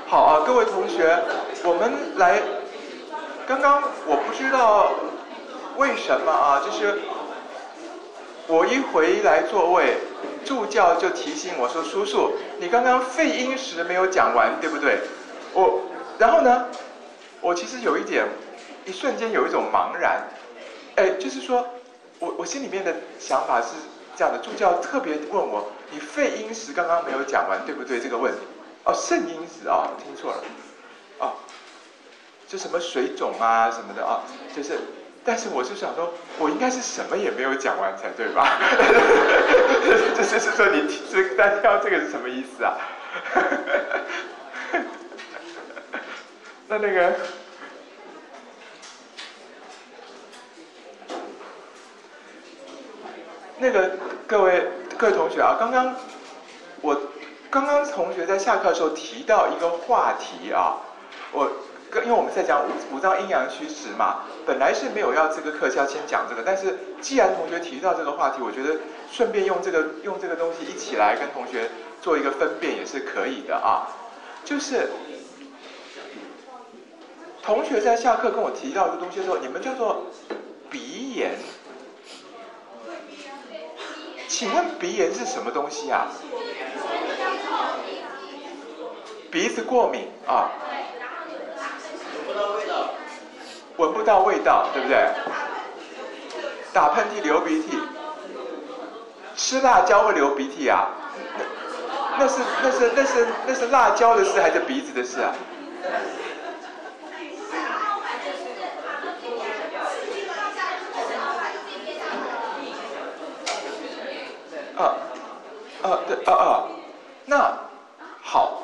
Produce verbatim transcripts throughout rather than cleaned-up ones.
好啊，各位同学，我们来，刚刚我不知道为什么啊，就是我一回来座位，助教就提醒我说：“叔叔，你刚刚废音时没有讲完，对不对？”我，然后呢，我其实有一点，一瞬间有一种茫然，哎，就是说我我心里面的想法是这样的，助教特别问我：“你废音时刚刚没有讲完，对不对？”这个问题。哦，肾音时啊，听错了，哦，就什么水肿啊什么的啊，就是，但是我就想说，我应该是什么也没有讲完才对吧？就是是说你这单挑这个是什么意思啊？那那个，那个各位各位同学啊，刚刚我。刚刚同学在下课的时候提到一个话题啊，我因为我们在讲五五脏阴阳虚实嘛，本来是没有要这个课是要先讲这个，但是既然同学提到这个话题，我觉得顺便用这个用这个东西一起来跟同学做一个分辨也是可以的啊。就是同学在下课跟我提到一个东西的时候，你们叫做鼻炎，请问鼻炎是什么东西啊？鼻子过敏啊，闻不到味道，闻不到味道，对不对？打喷嚏、流鼻涕，吃辣椒会流鼻涕啊？那那是那是那是那是辣椒的事还是鼻子的事啊？啊啊对啊啊，那好。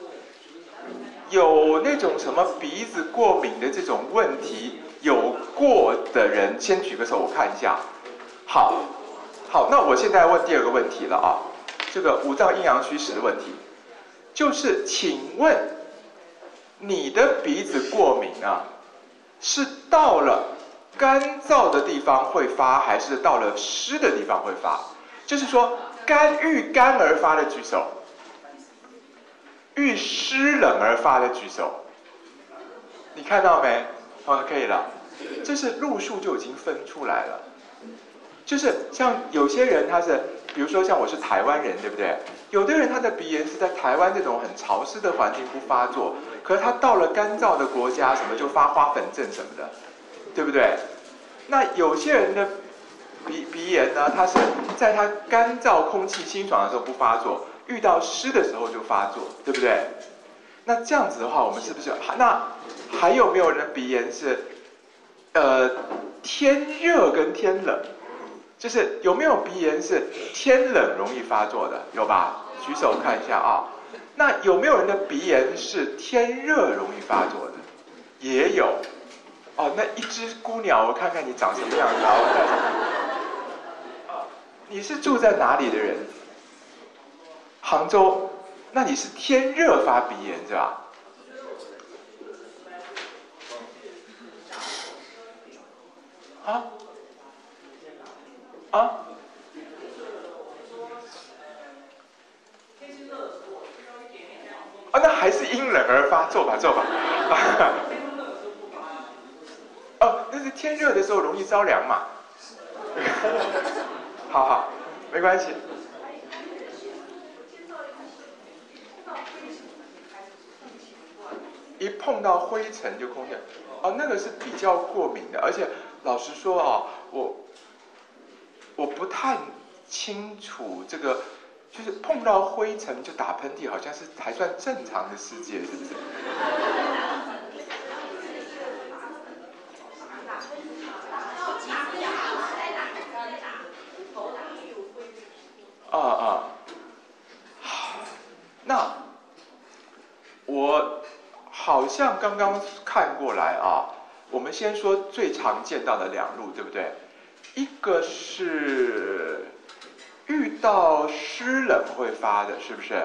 有那种什么鼻子过敏的这种问题有过的人，先举个手，我看一下。好，好，那我现在问第二个问题了啊，这个五脏阴阳虚实的问题，就是请问你的鼻子过敏啊，是到了干燥的地方会发，还是到了湿的地方会发？就是说，干遇干而发的举手。遇湿冷而发的举手，你看到没？哦，可以了。这是路数就已经分出来了。就是像有些人他是，比如说像我是台湾人，对不对？有的人他的鼻炎是在台湾这种很潮湿的环境不发作，可是他到了干燥的国家，什么就发花粉症什么的，对不对？那有些人的鼻鼻炎呢，他是在他干燥、空气清爽的时候不发作。遇到湿的时候就发作，对不对？那这样子的话，我们是不是那还有没有人鼻炎是呃天热跟天冷？就是有没有鼻炎是天冷容易发作的？有吧？举手看一下啊。那有没有人的鼻炎是天热容易发作的？也有。哦，那一只孤鸟，我看看你长什么样子啊？我看看。你是住在哪里的人？杭州，那你是天热发鼻炎是吧？啊？啊？啊，那还是因冷而发，坐吧坐吧。哦，那是天热的时候容易着凉嘛。好好，没关系。一碰到灰尘就空掉，哦，那个是比较过敏的，而且老实说啊，我我不太清楚这个，就是碰到灰尘就打喷嚏，好像是还算正常的世界，是不是？啊啊，那我。好像刚刚看过来啊，我们先说最常见到的两路，对不对？一个是遇到湿冷会发的，是不是？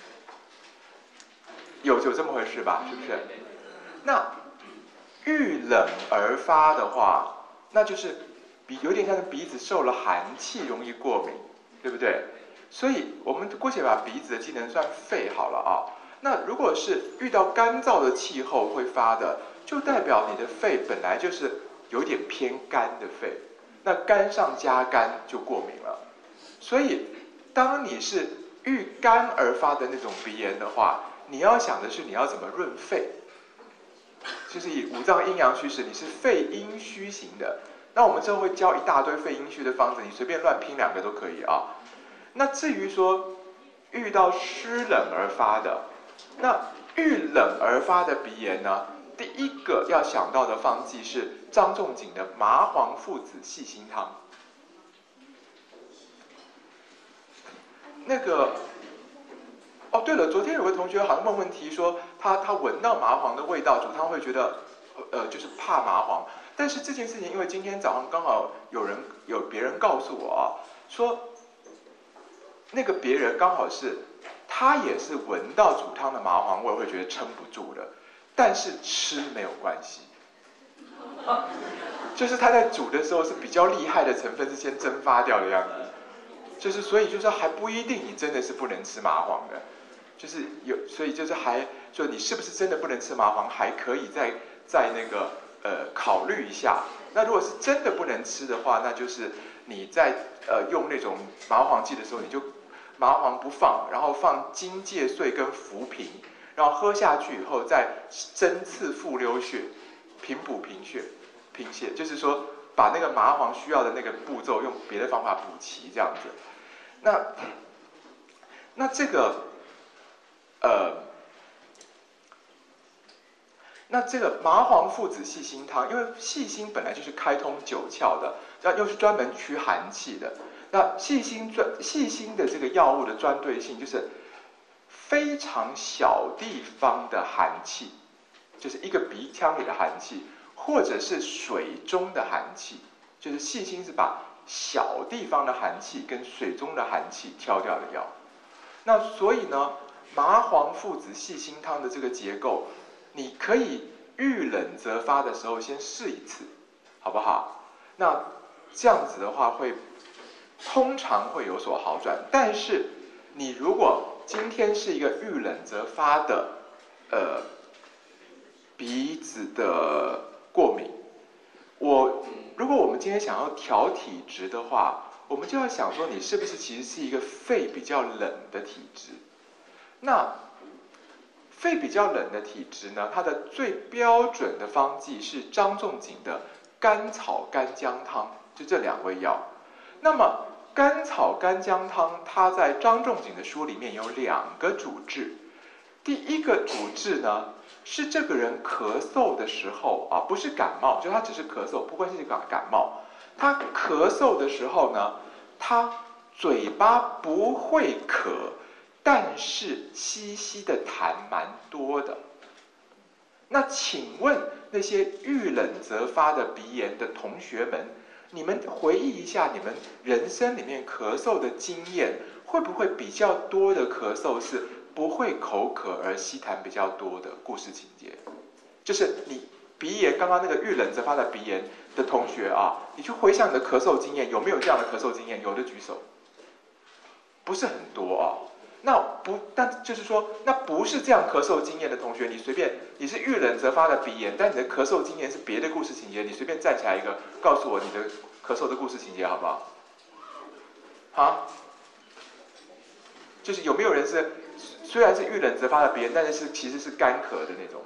有有这么回事吧？是不是？那遇冷而发的话，那就是鼻有点像是鼻子受了寒气，容易过敏，对不对？所以我们姑且把鼻子的机能算肺好了啊。 那如果是遇到干燥的气候会发的，就代表你的肺本来就是有点偏干的肺，那干上加干就过敏了。所以当你是遇干而发的那种鼻炎的话，你要想的是你要怎么润肺，就是以五脏阴阳虚实，你是肺阴虚型的。那我们之后会教一大堆肺阴虚的方子，你随便乱拼两个都可以啊。那至于说遇到湿冷而发的，那遇冷而发的鼻炎呢，第一个要想到的方剂是张仲景的麻黄附子细辛汤。那个，哦对了，昨天有个同学好像问问题说，他他闻到麻黄的味道，煮汤会觉得，呃，就是怕麻黄。但是这件事情，因为今天早上刚好有人有别人告诉我啊，说那个别人刚好是他也是闻到煮汤的麻黄味，会觉得撑不住的，但是吃没有关系，就是他在煮的时候是比较厉害的成分是先蒸发掉的样子，就是所以就是还不一定你真的是不能吃麻黄的，就是有所以就是还就你是不是真的不能吃麻黄，还可以再再那个。呃，考虑一下。那如果是真的不能吃的话，那就是你在呃用那种麻黄剂的时候，你就麻黄不放，然后放荆芥碎跟浮萍，然后喝下去以后再针刺复溜穴，平补贫血，贫血，就是说把那个麻黄需要的那个步骤用别的方法补齐这样子。那那这个呃。那这个麻黄附子细辛汤，因为细辛本来就是开通九窍的，又是专门驱寒气的。那细辛专细辛的这个药物的专对性，就是非常小地方的寒气，就是一个鼻腔里的寒气，或者是水中的寒气，就是细辛是把小地方的寒气跟水中的寒气挑掉的药。那所以呢，麻黄附子细辛汤的这个结构。你可以遇冷则发的时候先试一次，好不好？那这样子的话会通常会有所好转。但是你如果今天是一个遇冷则发的呃鼻子的过敏，我如果我们今天想要调体质的话，我们就要想说你是不是其实是一个肺比较冷的体质。那肺比较冷的体质呢，它的最标准的方剂是张仲景的甘草干姜汤，就这两味药。那么甘草干姜汤，它在张仲景的书里面有两个主治。第一个主治呢，是这个人咳嗽的时候啊，不是感冒，就他只是咳嗽，不关系感感冒。他咳嗽的时候呢，他嘴巴不会咳。但是稀稀的痰蛮多的。那请问那些遇冷则发的鼻炎的同学们，你们回忆一下你们人生里面咳嗽的经验，会不会比较多的咳嗽是不会口渴而稀痰比较多的故事情节？就是你鼻炎刚刚那个遇冷则发的鼻炎的同学啊，你去回想你的咳嗽经验，有没有这样的咳嗽经验？有的举手。不是很多啊。那不，但就是说，那不是这样咳嗽经验的同学，你随便，你是遇冷则发的鼻炎，但你的咳嗽经验是别的故事情节，你随便站起来一个，告诉我你的咳嗽的故事情节好不好？啊？就是有没有人是虽然是遇冷则发的鼻炎，但是是其实是干咳的那种？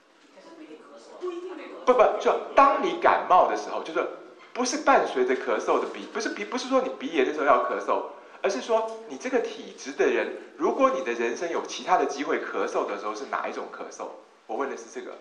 不不，就当你感冒的时候，就是不是伴随着咳嗽的鼻，不是鼻，不是说你鼻炎的时候要咳嗽。而是说，你这个体质的人，如果你的人生有其他的机会咳嗽的时候，是哪一种咳嗽？我问的是这个，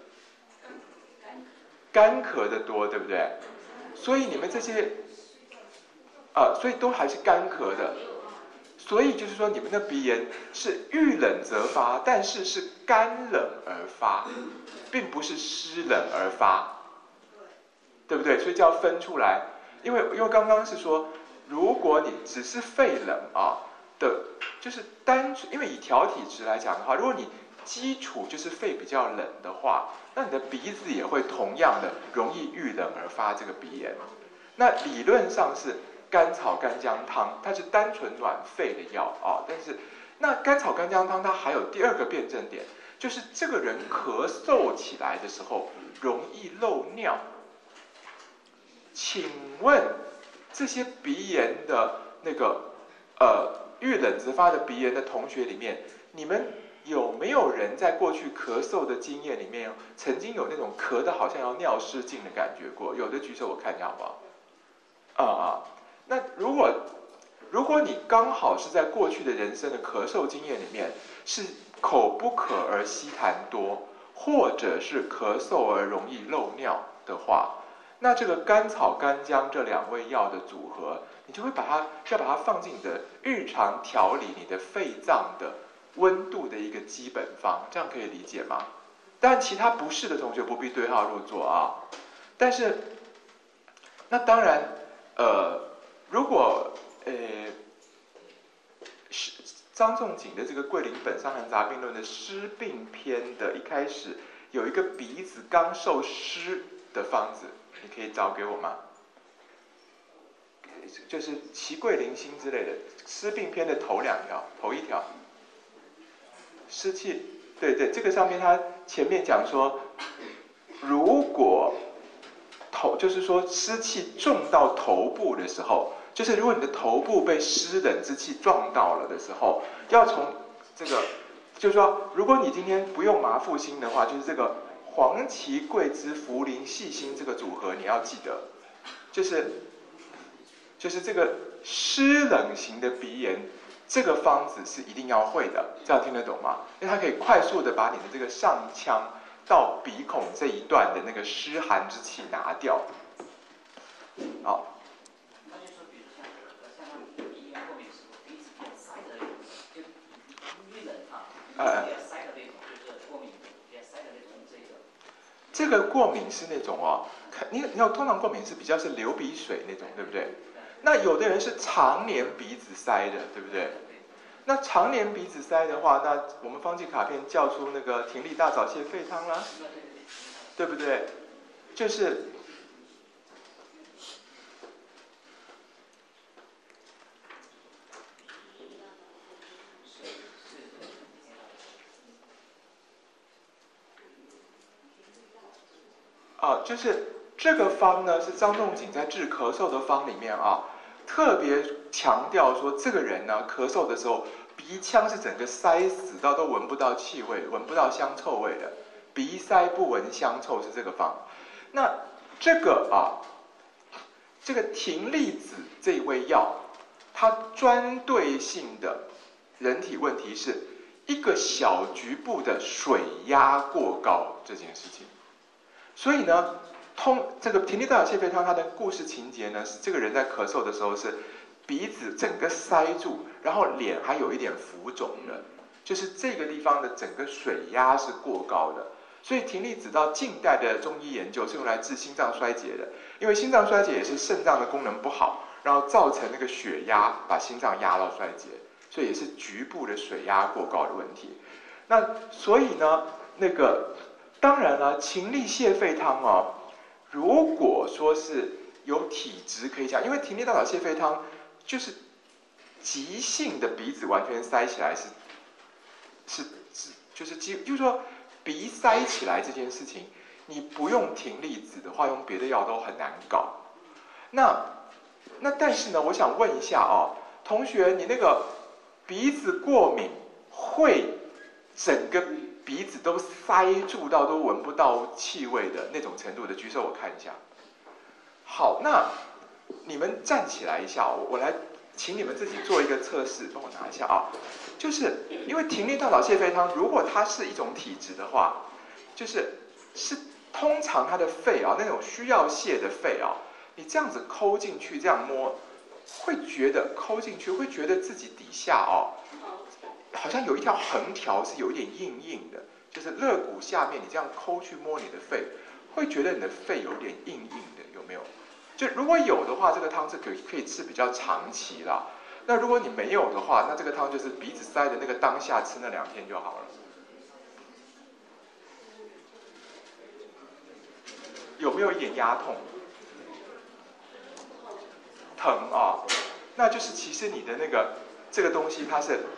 干咳的多，对不对？所以你们这些，啊，所以都还是干咳的。所以就是说，你们的鼻炎是遇冷则发，但是是干冷而发，并不是湿冷而发，对不对？所以就要分出来，因为因为刚刚是说。如果你只是肺冷啊的，就是单纯，因为以调体质来讲的话，如果你基础就是肺比较冷的话，那你的鼻子也会同样的容易遇冷而发这个鼻炎。那理论上是甘草干姜汤，它是单纯暖肺的药啊，但是那甘草干姜汤它还有第二个辩证点，就是这个人咳嗽起来的时候容易漏尿。请问这些鼻炎的那个呃遇冷则发的鼻炎的同学里面，你们有没有人在过去咳嗽的经验里面，曾经有那种咳的好像要尿失禁的感觉过？有的举手，我看一下好不好？啊、嗯、啊，那如果如果你刚好是在过去的人生的咳嗽经验里面，是口不渴而稀痰多，或者是咳嗽而容易漏尿的话，那这个甘草干姜这两味药的组合，你就会把它要把它放进你的日常调理你的肺脏的温度的一个基本方，这样可以理解吗？但其他不是的同学不必对号入座啊。但是，那当然，呃，如果呃是张仲景的这个《桂林本伤寒杂病论》的湿病篇的一开始有一个鼻子刚受湿的方子，你可以找给我吗？就是齐桂林心之类的湿病篇的头两条，头一条，湿气，对对，这个上面它前面讲说，如果头就是说湿气重到头部的时候，就是如果你的头部被湿冷之气撞到了的时候，要从这个，就是说，如果你今天不用麻附心的话，就是这个黄芪桂枝茯苓细辛这个组合你要记得，就是就是这个湿冷型的鼻炎，这个方子是一定要会的，这样听得懂吗？因为它可以快速的把你的这个上腔到鼻孔这一段的那个湿寒之气拿掉。好。呃，这个过敏是那种哦，你你要通常过敏是比较是流鼻水那种，对不对？那有的人是常年鼻子塞的，对不对？那常年鼻子塞的话，那我们方剂卡片叫出那个葶苈大枣泻肺汤啦，对不对？就是啊，就是这个方呢，是张仲景在治咳嗽的方里面啊，特别强调说，这个人呢咳嗽的时候，鼻腔是整个塞死到都闻不到气味，闻不到香臭味的，鼻塞不闻香臭是这个方。那这个啊，这个葶苈子这一味药，它专对性的人体问题是一个小局部的水压过高这件事情。所以呢，通这个葶苈大枣泻肺汤，它的故事情节呢是这个人在咳嗽的时候是鼻子整个塞住，然后脸还有一点浮肿的，就是这个地方的整个水压是过高的。所以葶苈子到近代的中医研究是用来治心脏衰竭的，因为心脏衰竭也是肾脏的功能不好，然后造成那个血压把心脏压到衰竭，所以也是局部的水压过高的问题。那所以呢，那个。当然了，葶苈泻肺汤哦，如果说是有体质可以讲，因为葶苈大枣泻肺汤就是急性的鼻子完全塞起来是是是就是基就是说鼻塞起来这件事情，你不用葶苈子的话，用别的药都很难搞。那那但是呢，我想问一下哦，同学，你那个鼻子过敏会整个鼻子都塞住到都闻不到气味的那种程度的，举手我看一下。好，那你们站起来一下，我来请你们自己做一个测试，帮我拿一下啊。就是因为葶苈大枣泻肺汤，如果它是一种体质的话，就是是通常它的肺啊，那种需要泻的肺啊，你这样子抠进去，这样摸，会觉得抠进去会觉得自己底下啊。好像有一条横条是有点硬硬的，就是肋骨下面，你这样抠去摸你的肺，会觉得你的肺有点硬硬的，有没有？就如果有的话，这个汤是可以可以吃比较长期啦。那如果你没有的话，那这个汤就是鼻子塞的那个当下吃那两天就好了。有没有一点压痛？疼啊，那就是其实你的那个这个东西它是。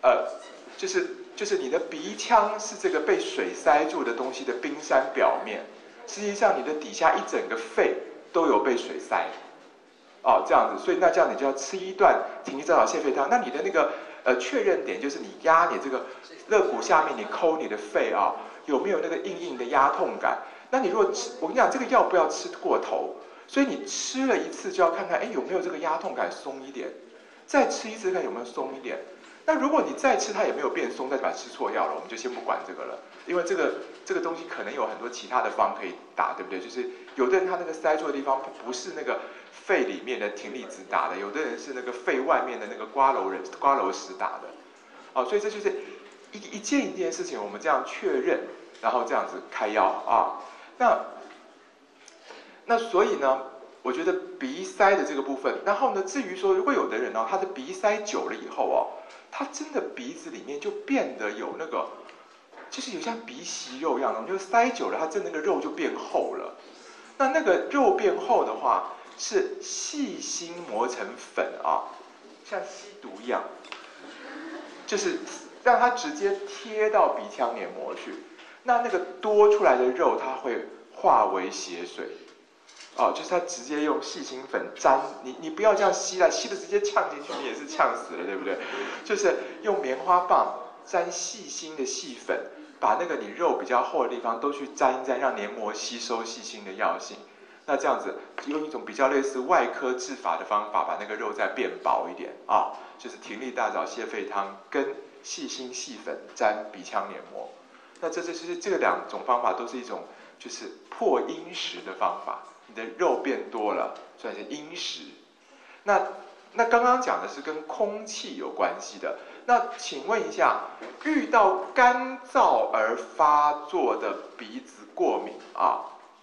呃，就是就是你的鼻腔是这个被水塞住的东西的冰山表面，实际上你的底下一整个肺都有被水塞。哦，这样子，所以那这样你就要吃一段停力造导泻肺汤。那你的那个呃确认点就是你压你这个肋骨下面，你抠你的肺啊，有没有那个硬硬的压痛感？那你如果吃，我跟你讲，这个药不要吃过头，所以你吃了一次就要看看，哎，有没有这个压痛感松一点，再吃一次看有没有松一点。那如果你再吃它也没有变松，那就把吃错药了，我们就先不管这个了，因为这个这个东西可能有很多其他的方可以打，对不对？就是有的人他那个塞住的地方不是那个肺里面的葶苈子打的，有的人是那个肺外面的那个瓜蒌仁瓜蒌石打的，哦，所以这就是一一件一件事情，我们这样确认，然后这样子开药啊。那那所以呢，我觉得鼻塞的这个部分，然后呢，至于说如果有的人呢、哦，他的鼻塞久了以后哦，他真的鼻子里面就变得有那个，就是有像鼻息肉一样的，就塞久了，它真的那个肉就变厚了。那那个肉变厚的话，是细心磨成粉啊，像吸毒一样，就是让它直接贴到鼻腔黏膜去。那那个多出来的肉，它会化为血水。哦，就是它直接用细心粉沾你，你不要这样吸了，吸的直接呛进去，你也是呛死了，对不对？就是用棉花棒沾细心的细粉，把那个你肉比较厚的地方都去沾一沾，让黏膜吸收细心的药性。那这样子用一种比较类似外科治法的方法，把那个肉再变薄一点啊，就是葶苈大枣泻肺汤跟细心细粉沾鼻腔黏膜。那这这是这个两种方法都是一种就是破阴实的方法。你的肉变多了，算是阴实。那那刚刚讲的是跟空气有关系的。那请问一下，遇到干燥而发作的鼻子过敏啊，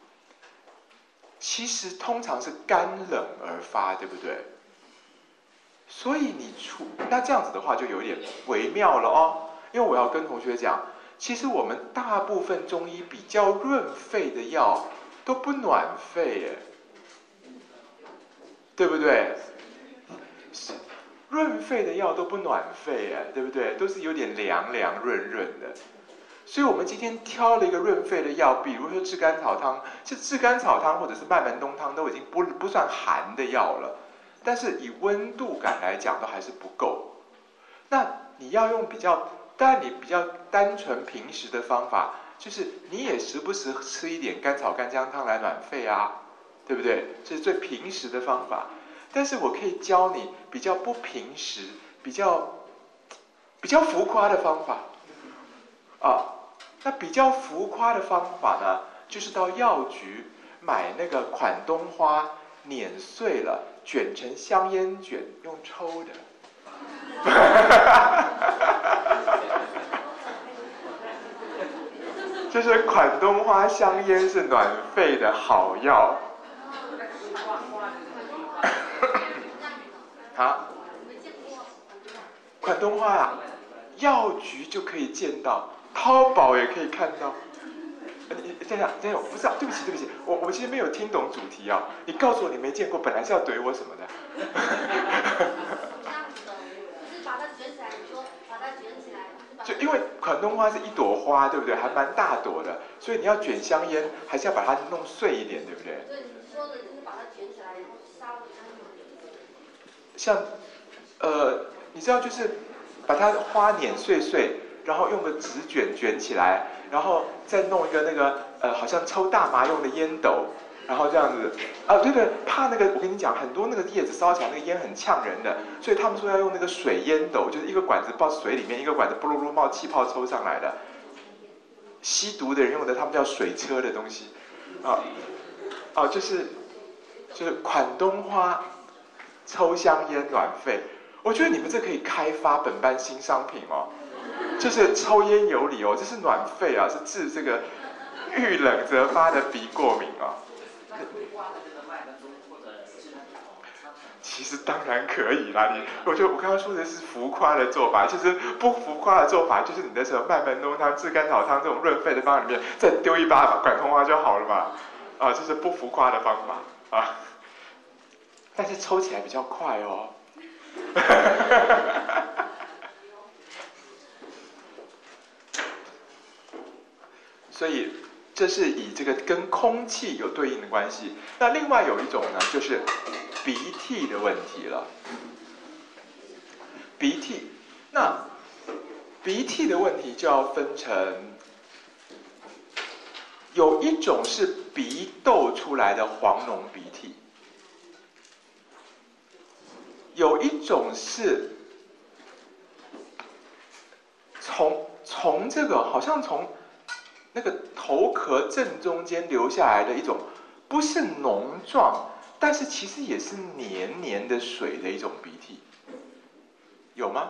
其实通常是干冷而发，对不对？所以你出那这样子的话就有点微妙了哦。因为我要跟同学讲，其实我们大部分中医比较润肺的药都不暖肺耶，对不对？润肺的药都不暖肺耶，对不对？都是有点凉凉润润的。所以我们今天挑了一个润肺的药，比如说炙甘草汤，这炙甘草汤或者是麦门冬汤都已经不不算寒的药了，但是以温度感来讲都还是不够。那你要用比较，当然你比较单纯平时的方法，就是你也时不时吃一点甘草干姜汤来暖肺啊，对不对？这是最平时的方法。但是我可以教你比较不平时、比较比较浮夸的方法啊。那比较浮夸的方法呢，就是到药局买那个款冬花，碾碎了，卷成香烟卷，用抽的。就是款冬花香烟是暖肺的好药。啊？款冬花啊，药局就可以见到，淘宝也可以看到。你这样这样，我不知道，对不起对不起，我我其实没有听懂主题啊。你告诉我你没见过，本来是要怼我什么的。 就是把它卷起来，你说把它卷起来。 就因为款冬花是一朵花，对不对？还蛮大朵的，所以你要卷香烟，还是要把它弄碎一点，对不对？ 对，你说的就是把它卷起来，然后烧了它。 像，呃，你知道就是把它花碾碎碎，然后用个纸卷卷起来，然后再弄一个那个呃，好像抽大麻用的烟斗，然后这样子啊，对对，怕那个我跟你讲，很多那个叶子烧起来那个烟很呛人的，所以他们说要用那个水烟斗，就是一个管子泡水里面，一个管子布噜噜冒气泡抽上来的。吸毒的人用的，他们叫水车的东西，啊，哦、啊，就是就是款冬花。抽香烟暖肺，我觉得你们这可以开发本班新商品哦，就是抽烟有理哦，这是暖肺啊，是治这个遇冷则发的鼻过敏啊。其实当然可以啦，你我觉得我刚刚说的是浮夸的做法，其实不浮夸的做法就是你的什么麦门冬汤、炙甘草汤这种润肺的方法里面再丢一把管冬花就好了嘛，啊，这是不浮夸的方法啊。但是抽起来比较快哦。 所以这是以这个跟空气有对应的关系。那另外有一种呢，就是鼻涕的问题了。鼻涕，那鼻涕的问题就要分成，有一种是鼻窦出来的黄脓鼻涕，有一种是从从这个好像从那个头壳正中间流下来的一种，不是脓状，但是其实也是黏黏的水的一种鼻涕，有吗？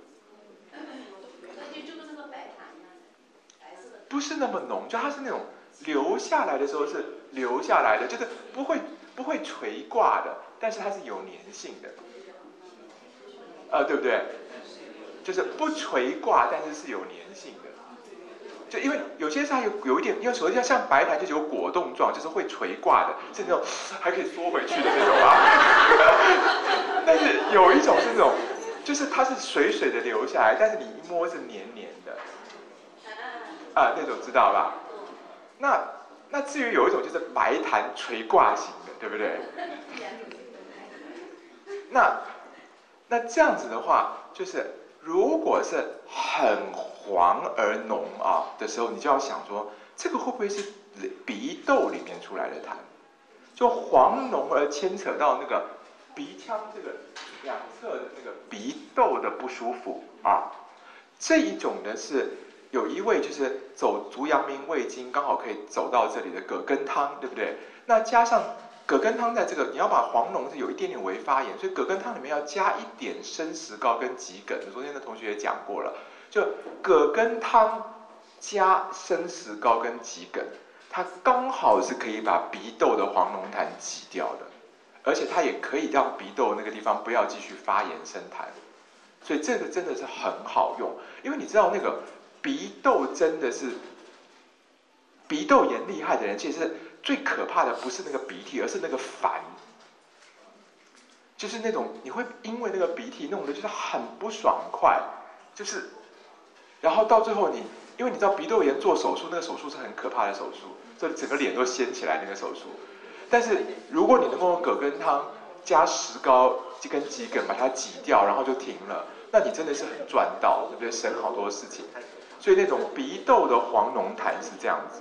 不是那么浓，就它是那种流下来的时候是流下来的，就是不会不会垂挂的，但是它是有粘性的，呃，对不对？就是不垂挂，但是是有粘性的。就因为有些是它有有一点，因为所谓像白檀就是有果冻状，就是会垂挂的，是那种还可以缩回去的那种啊。但是有一种是那种，就是它是水水的流下来，但是你一摸是黏黏的。啊，那种知道吧？那那至于有一种就是白檀垂挂型的，对不对？那那这样子的话，就是如果是很黄而浓啊的时候，你就要想说，这个会不会是鼻窦里面出来的痰？就黄浓而牵扯到那个鼻腔这个两侧的那个鼻窦的不舒服啊，这一种呢是。有一位就是走足阳明胃经，刚好可以走到这里的葛根汤，对不对？那加上葛根汤在这个，你要把黄脓是有一点点微发炎，所以葛根汤里面要加一点生石膏跟桔梗。昨天的同学也讲过了，就葛根汤加生石膏跟桔梗，它刚好是可以把鼻窦的黄脓痰挤掉的，而且它也可以让鼻窦那个地方不要继续发炎生痰，所以这个真的是很好用，因为你知道那个。鼻窦真的是鼻窦炎厉害的人，其实最可怕的不是那个鼻涕，而是那个烦，就是那种你会因为那个鼻涕弄得就是很不爽快，就是，然后到最后你，因为你知道鼻窦炎做手术，那个手术是很可怕的手术，所以整个脸都掀起来那个手术。但是如果你能够用葛根汤加石膏跟桔梗把它挤掉，然后就停了，那你真的是很赚到，对不对？省好多事情。所以那种鼻窦的黄脓痰是这样子。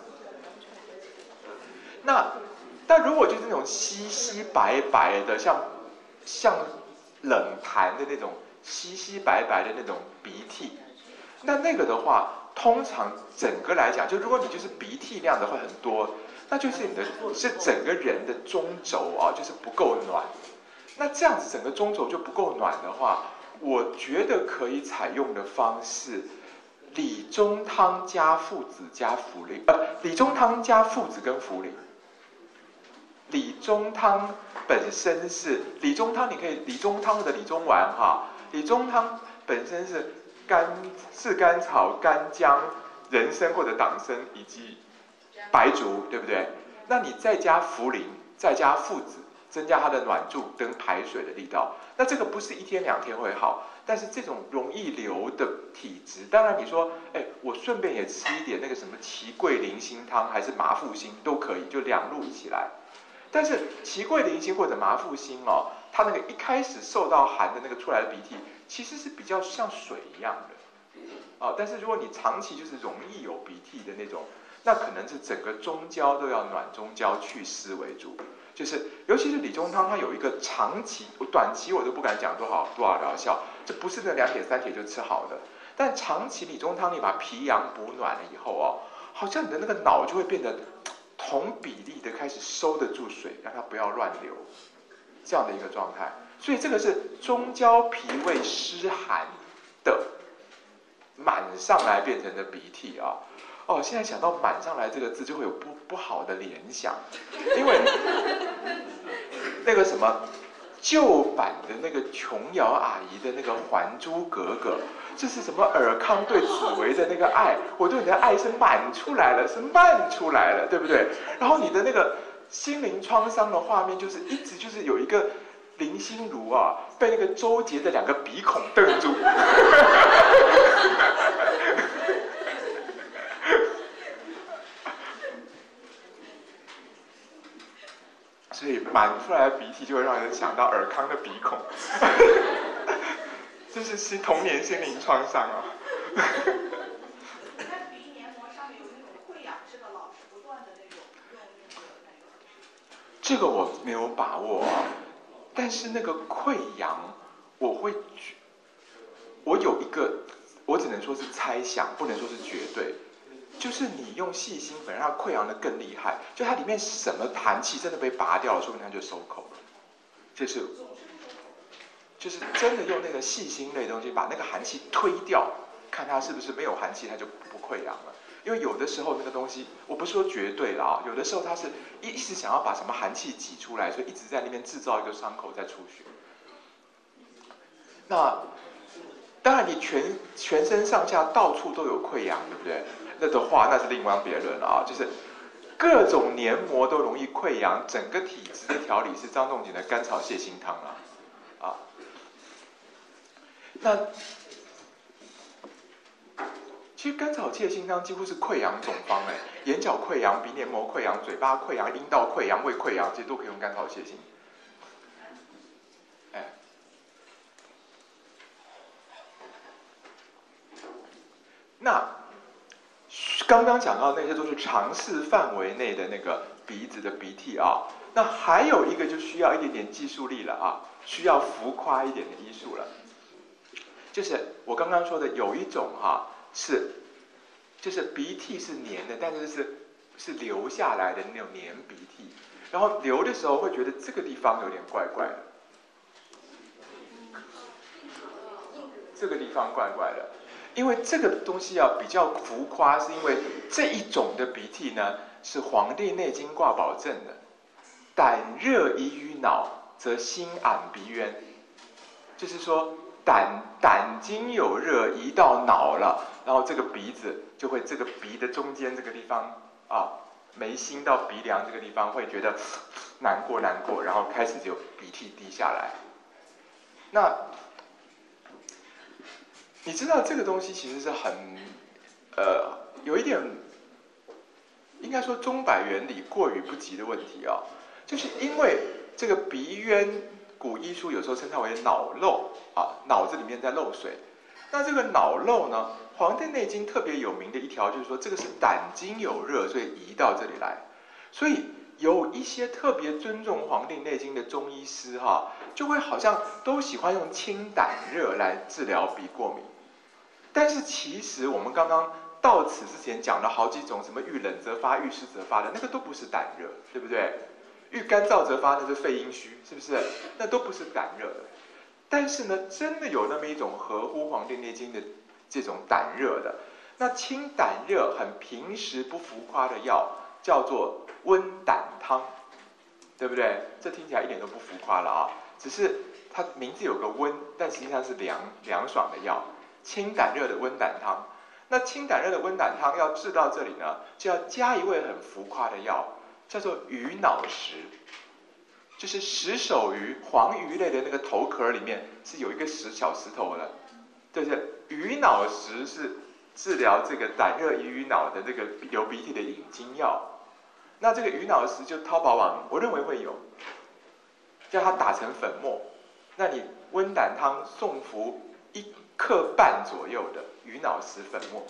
那但如果就是那种稀稀白白的，像像冷痰的那种稀稀白白的那种鼻涕，那那个的话，通常整个来讲，就如果你就是鼻涕量的会很多，那就是你的是整个人的中轴啊，就是不够暖。那这样子整个中轴就不够暖的话，我觉得可以采用的方式。理中汤加附子加茯苓，呃，理中汤加附子跟茯苓。理中汤本身是理中汤，你可以理中汤或者理中丸哈。理中汤本身是甘炙甘草、干姜、人参或者党参以及白术，对不对？那你再加茯苓，再加附子，增加它的暖度跟排水的力道。那这个不是一天两天会好。但是这种容易流的体质，当然你说，哎，我顺便也吃一点那个什么芪桂林心汤，还是麻附心都可以，就两路一起来。但是芪桂林心或者麻附心哦，它那个一开始受到寒的那个出来的鼻涕，其实是比较像水一样的，啊，但是如果你长期就是容易有鼻涕的那种，那可能是整个中焦都要暖中焦祛湿为主。就是尤其是理中汤，它有一个长期，短期我都不敢讲多少多少疗效，这不是那两铁三铁就吃好的。但长期理中汤，你把脾阳补暖了以后哦，好像你的那个脑就会变得同比例的开始收得住水，让它不要乱流，这样的一个状态。所以这个是中焦脾胃湿寒的满上来变成的鼻涕啊。哦，现在想到满上来这个字就会有不不好的联想，因为那个什么旧版的那个琼瑶阿姨的那个《还珠格格》，这是什么尔康对紫薇的那个爱，我对你的爱是满出来了，是漫出来了，对不对？然后你的那个心灵创伤的画面，就是一直就是有一个林心如啊，被那个周杰的两个鼻孔瞪住。 所以满出来的鼻涕就会让人想到尔康的鼻孔，这是心童年心灵创伤啊。 在鼻黏膜上面有那种溃疡式的，老是不断的那种用那个那个。 这个我没有把握啊，但是那个溃疡，我会，我有一个，我只能说是猜想，不能说是绝对。就是你用细心粉让它溃疡的更厉害，就它里面什么寒气真的被拔掉了，说不定它就收口了。就是就是真的用那个细心类的东西把那个寒气推掉，看它是不是没有寒气，它就不溃疡了。因为有的时候那个东西，我不是说绝对啦，有的时候它是一一直想要把什么寒气挤出来，所以一直在那边制造一个伤口在出血。那当然你全全身上下到处都有溃疡，对不对？那的话那是另当别论了啊，就是各种黏膜都容易溃疡，整个体质的调理是张仲景的甘草泻心汤啦，啊，那其实甘草泻心汤几乎是溃疡总方哎，眼角溃疡、鼻黏膜溃疡、嘴巴溃疡、阴道溃疡、胃溃疡，其实都可以用甘草泻心。哎，那刚刚讲到那些都是常识范围内的那个鼻子的鼻涕啊，那还有一个就需要一点点技术力了啊，需要浮夸一点的医术了。就是我刚刚说的有一种哈、啊、是，就是鼻涕是黏的，但是是是流下来的那种黏鼻涕，然后流的时候会觉得这个地方有点怪怪的，这个地方怪怪的。因为这个东西啊比较浮夸，是因为这一种的鼻涕呢是《黄帝内经》挂保证的，胆热宜于脑，则心瘅鼻渊，就是说胆胆经有热移到脑了，然后这个鼻子就会这个鼻的中间这个地方啊，眉心到鼻梁这个地方会觉得难过难过，然后开始就鼻涕滴下来。那你知道这个东西其实是很，呃，有一点，应该说钟摆原理过于不及的问题啊，就是因为这个鼻渊，古医书有时候称它为脑漏啊，脑子里面在漏水。那这个脑漏呢，《黄帝内经》特别有名的一条就是说，这个是胆经有热，所以移到这里来。所以有一些特别尊重《黄帝内经》的中医师哈、啊，就会好像都喜欢用清胆热来治疗鼻过敏。但是其实我们刚刚到此之前讲了好几种什么遇冷则发、遇湿则发的，那个都不是胆热，对不对？遇干燥则发那是肺阴虚，是不是？那都不是胆热的。但是呢，真的有那么一种合乎《黄帝内经》的这种胆热的，那清胆热很平时不浮夸的药叫做温胆汤，对不对？这听起来一点都不浮夸了啊，只是它名字有个温，但实际上是凉凉爽的药。清胆热的温胆汤，那清胆热的温胆汤要治到这里呢，就要加一味很浮夸的药，叫做鱼脑石，就是石首鱼、黄鱼类的那个头壳里面是有一个石小石头的，对不对？鱼脑石是治疗这个胆热宜于脑的这个流鼻涕的引经药。那这个鱼脑石就淘宝网，我认为会有，叫它打成粉末，那你温胆汤送服一克半左右的鱼脑石粉末，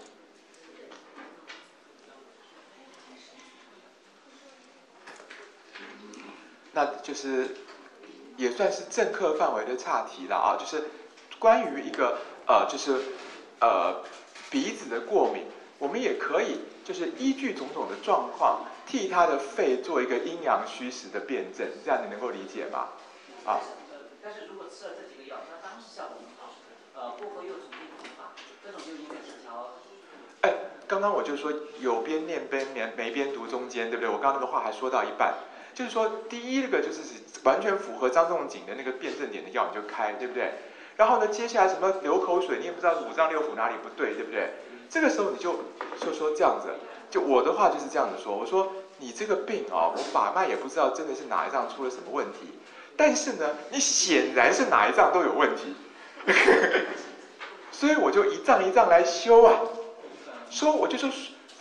那就是也算是正课范围的岔题了啊，就是关于一个呃，就是呃鼻子的过敏，我们也可以就是依据种种的状况，替他的肺做一个阴阳虚实的辩证，这样你能够理解吗？啊。 但是如果吃了这几个药，它当时效果很好，呃，过后又重新复发，这种就应该失调。 哎，刚刚我就说有边念边没没边读中间，对不对？我刚刚那个话还说到一半，就是说第一个就是完全符合张仲景的那个辩证点的药你就开，对不对？然后呢，接下来什么流口水，你也不知道五脏六腑哪里不对，对不对？这个时候你就就说这样子，就我的话就是这样子说，我说你这个病啊、哦，我把脉也不知道真的是哪一脏出了什么问题。但是呢，你显然是哪一脏都有问题，所以我就一脏一脏来修啊。说我就说，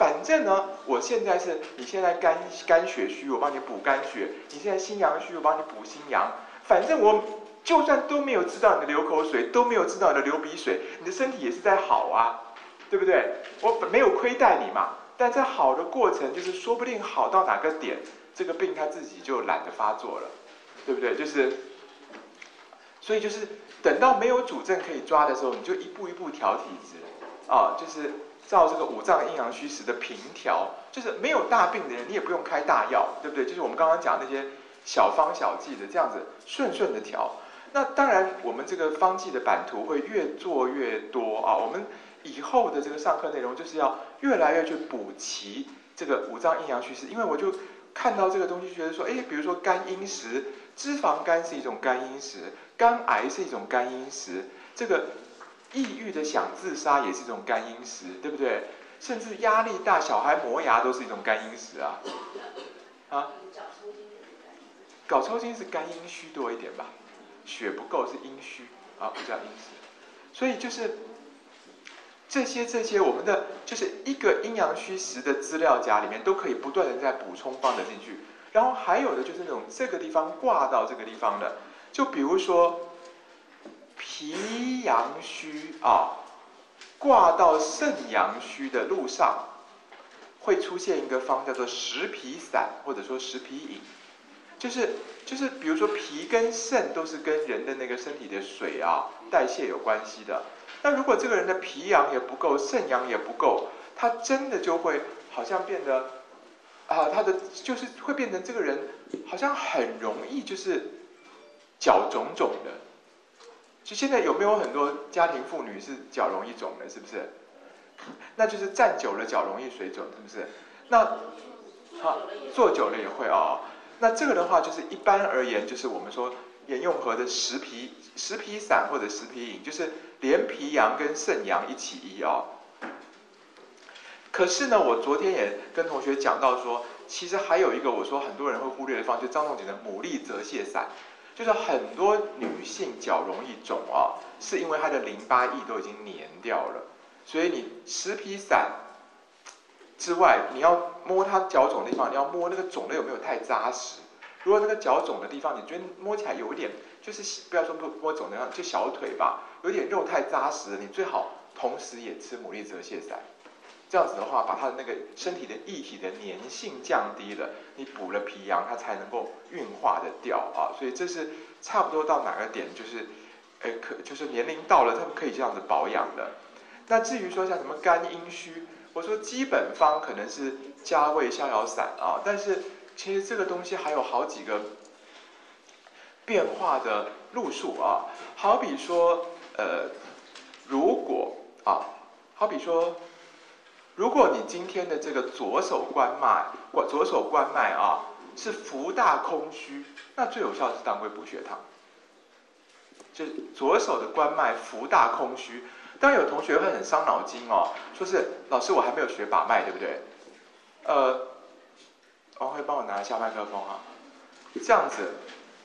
反正呢，我现在是你现在肝肝血虚，我帮你补肝血；你现在心阳虚，我帮你补心阳。反正我就算都没有知道你的流口水，都没有知道你的流鼻水，你的身体也是在好啊，对不对？我没有亏待你嘛。但在好的过程，就是说不定好到哪个点，这个病它自己就懒得发作了，对不对？就是，所以就是等到没有主症可以抓的时候，你就一步一步调体质啊，就是照这个五脏阴阳虚实的平调，就是没有大病的人，你也不用开大药，对不对？就是我们刚刚讲那些小方小剂的，这样子顺顺的调。那当然，我们这个方剂的版图会越做越多啊。我们以后的这个上课内容就是要越来越去补齐这个五脏阴阳虚实，因为我就看到这个东西，觉得说，哎，比如说肝阴实，脂肪肝是一种肝阴实，肝癌是一种肝阴实，这个抑郁的想自杀也是一种肝阴实，对不对？甚至压力大，小孩磨牙都是一种肝阴实啊。啊？搞抽筋是肝阴虚多一点吧？血不够是阴虚啊，不叫阴实。所以就是这些这些，我们的就是一个阴阳虚实的资料夹里面都可以不断的在补充放得进去。然后还有的就是那种这个地方挂到这个地方的，就比如说脾阳虚啊，挂到肾阳虚的路上，会出现一个方叫做食脾散，或者说食脾饮。就是就是比如说脾跟肾都是跟人的那个身体的水啊代谢有关系的。那如果这个人的脾阳也不够，肾阳也不够，他真的就会好像变得啊，他的就是会变成这个人好像很容易就是脚肿肿的。就现在有没有很多家庭妇女是脚容易肿的，是不是？那就是站久了脚容易水肿，是不是？那啊，坐久了也会哦。那这个的话，就是一般而言，就是我们说沿用和的食脾食脾散或者食脾饮，就是连脾阳跟肾阳一起医哦。可是呢，我昨天也跟同学讲到说，其实还有一个我说很多人会忽略的方，就是张仲景的牡蛎泽泻散，就是很多女性脚容易肿啊，是因为她的淋巴液都已经黏掉了，所以你食脾散之外，你要摸它脚肿的地方，你要摸那个肿的有没有太扎实。如果那个脚肿的地方，你觉得摸起来有一点，就是不要说摸肿的地方，就小腿吧，有点肉太扎实，你最好同时也吃牡蛎泽泻散。这样子的话，把它的那个身体的液体的粘性降低了，你补了脾阳，它才能够运化的掉啊。所以这是差不多到哪个点，就是，呃，可就是年龄到了，他们可以这样子保养的。那至于说像什么肝阴虚，我说基本方可能是加味逍遥散啊，但是其实这个东西还有好几个变化的路数啊。好比说，呃，如果啊，好比说。如果你今天的这个左手关脉，左手关脉啊是浮大空虚，那最有效的是当归补血汤。就是左手的关脉浮大空虚，当然有同学会很伤脑筋哦，说是老师我还没有学把脉，对不对？呃，王辉帮我拿一下麦克风啊，这样子，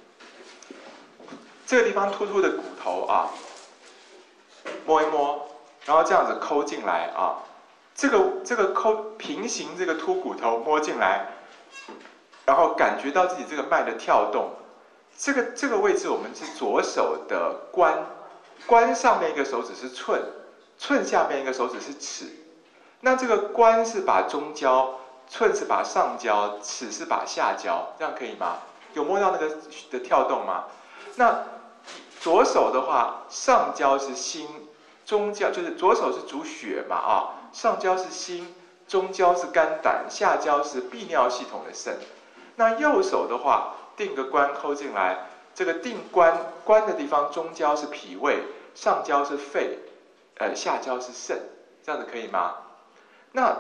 这个地方突突的骨头啊，摸一摸，然后这样子抠进来啊。这个这个抠平行这个凸骨头摸进来，然后感觉到自己这个脉的跳动，这个这个位置我们是左手的关，关上面一个手指是寸，寸下面一个手指是尺。那这个关是把中焦，寸是把上焦，尺是把下焦，这样可以吗？有摸到那个的跳动吗？那左手的话，上焦是心，中焦就是左手是主血嘛啊。上焦是心，中焦是肝胆，下焦是泌尿系统的肾。那右手的话，定个关抠进来，这个定关关的地方，中焦是脾胃，上焦是肺，呃，下焦是肾，这样子可以吗？那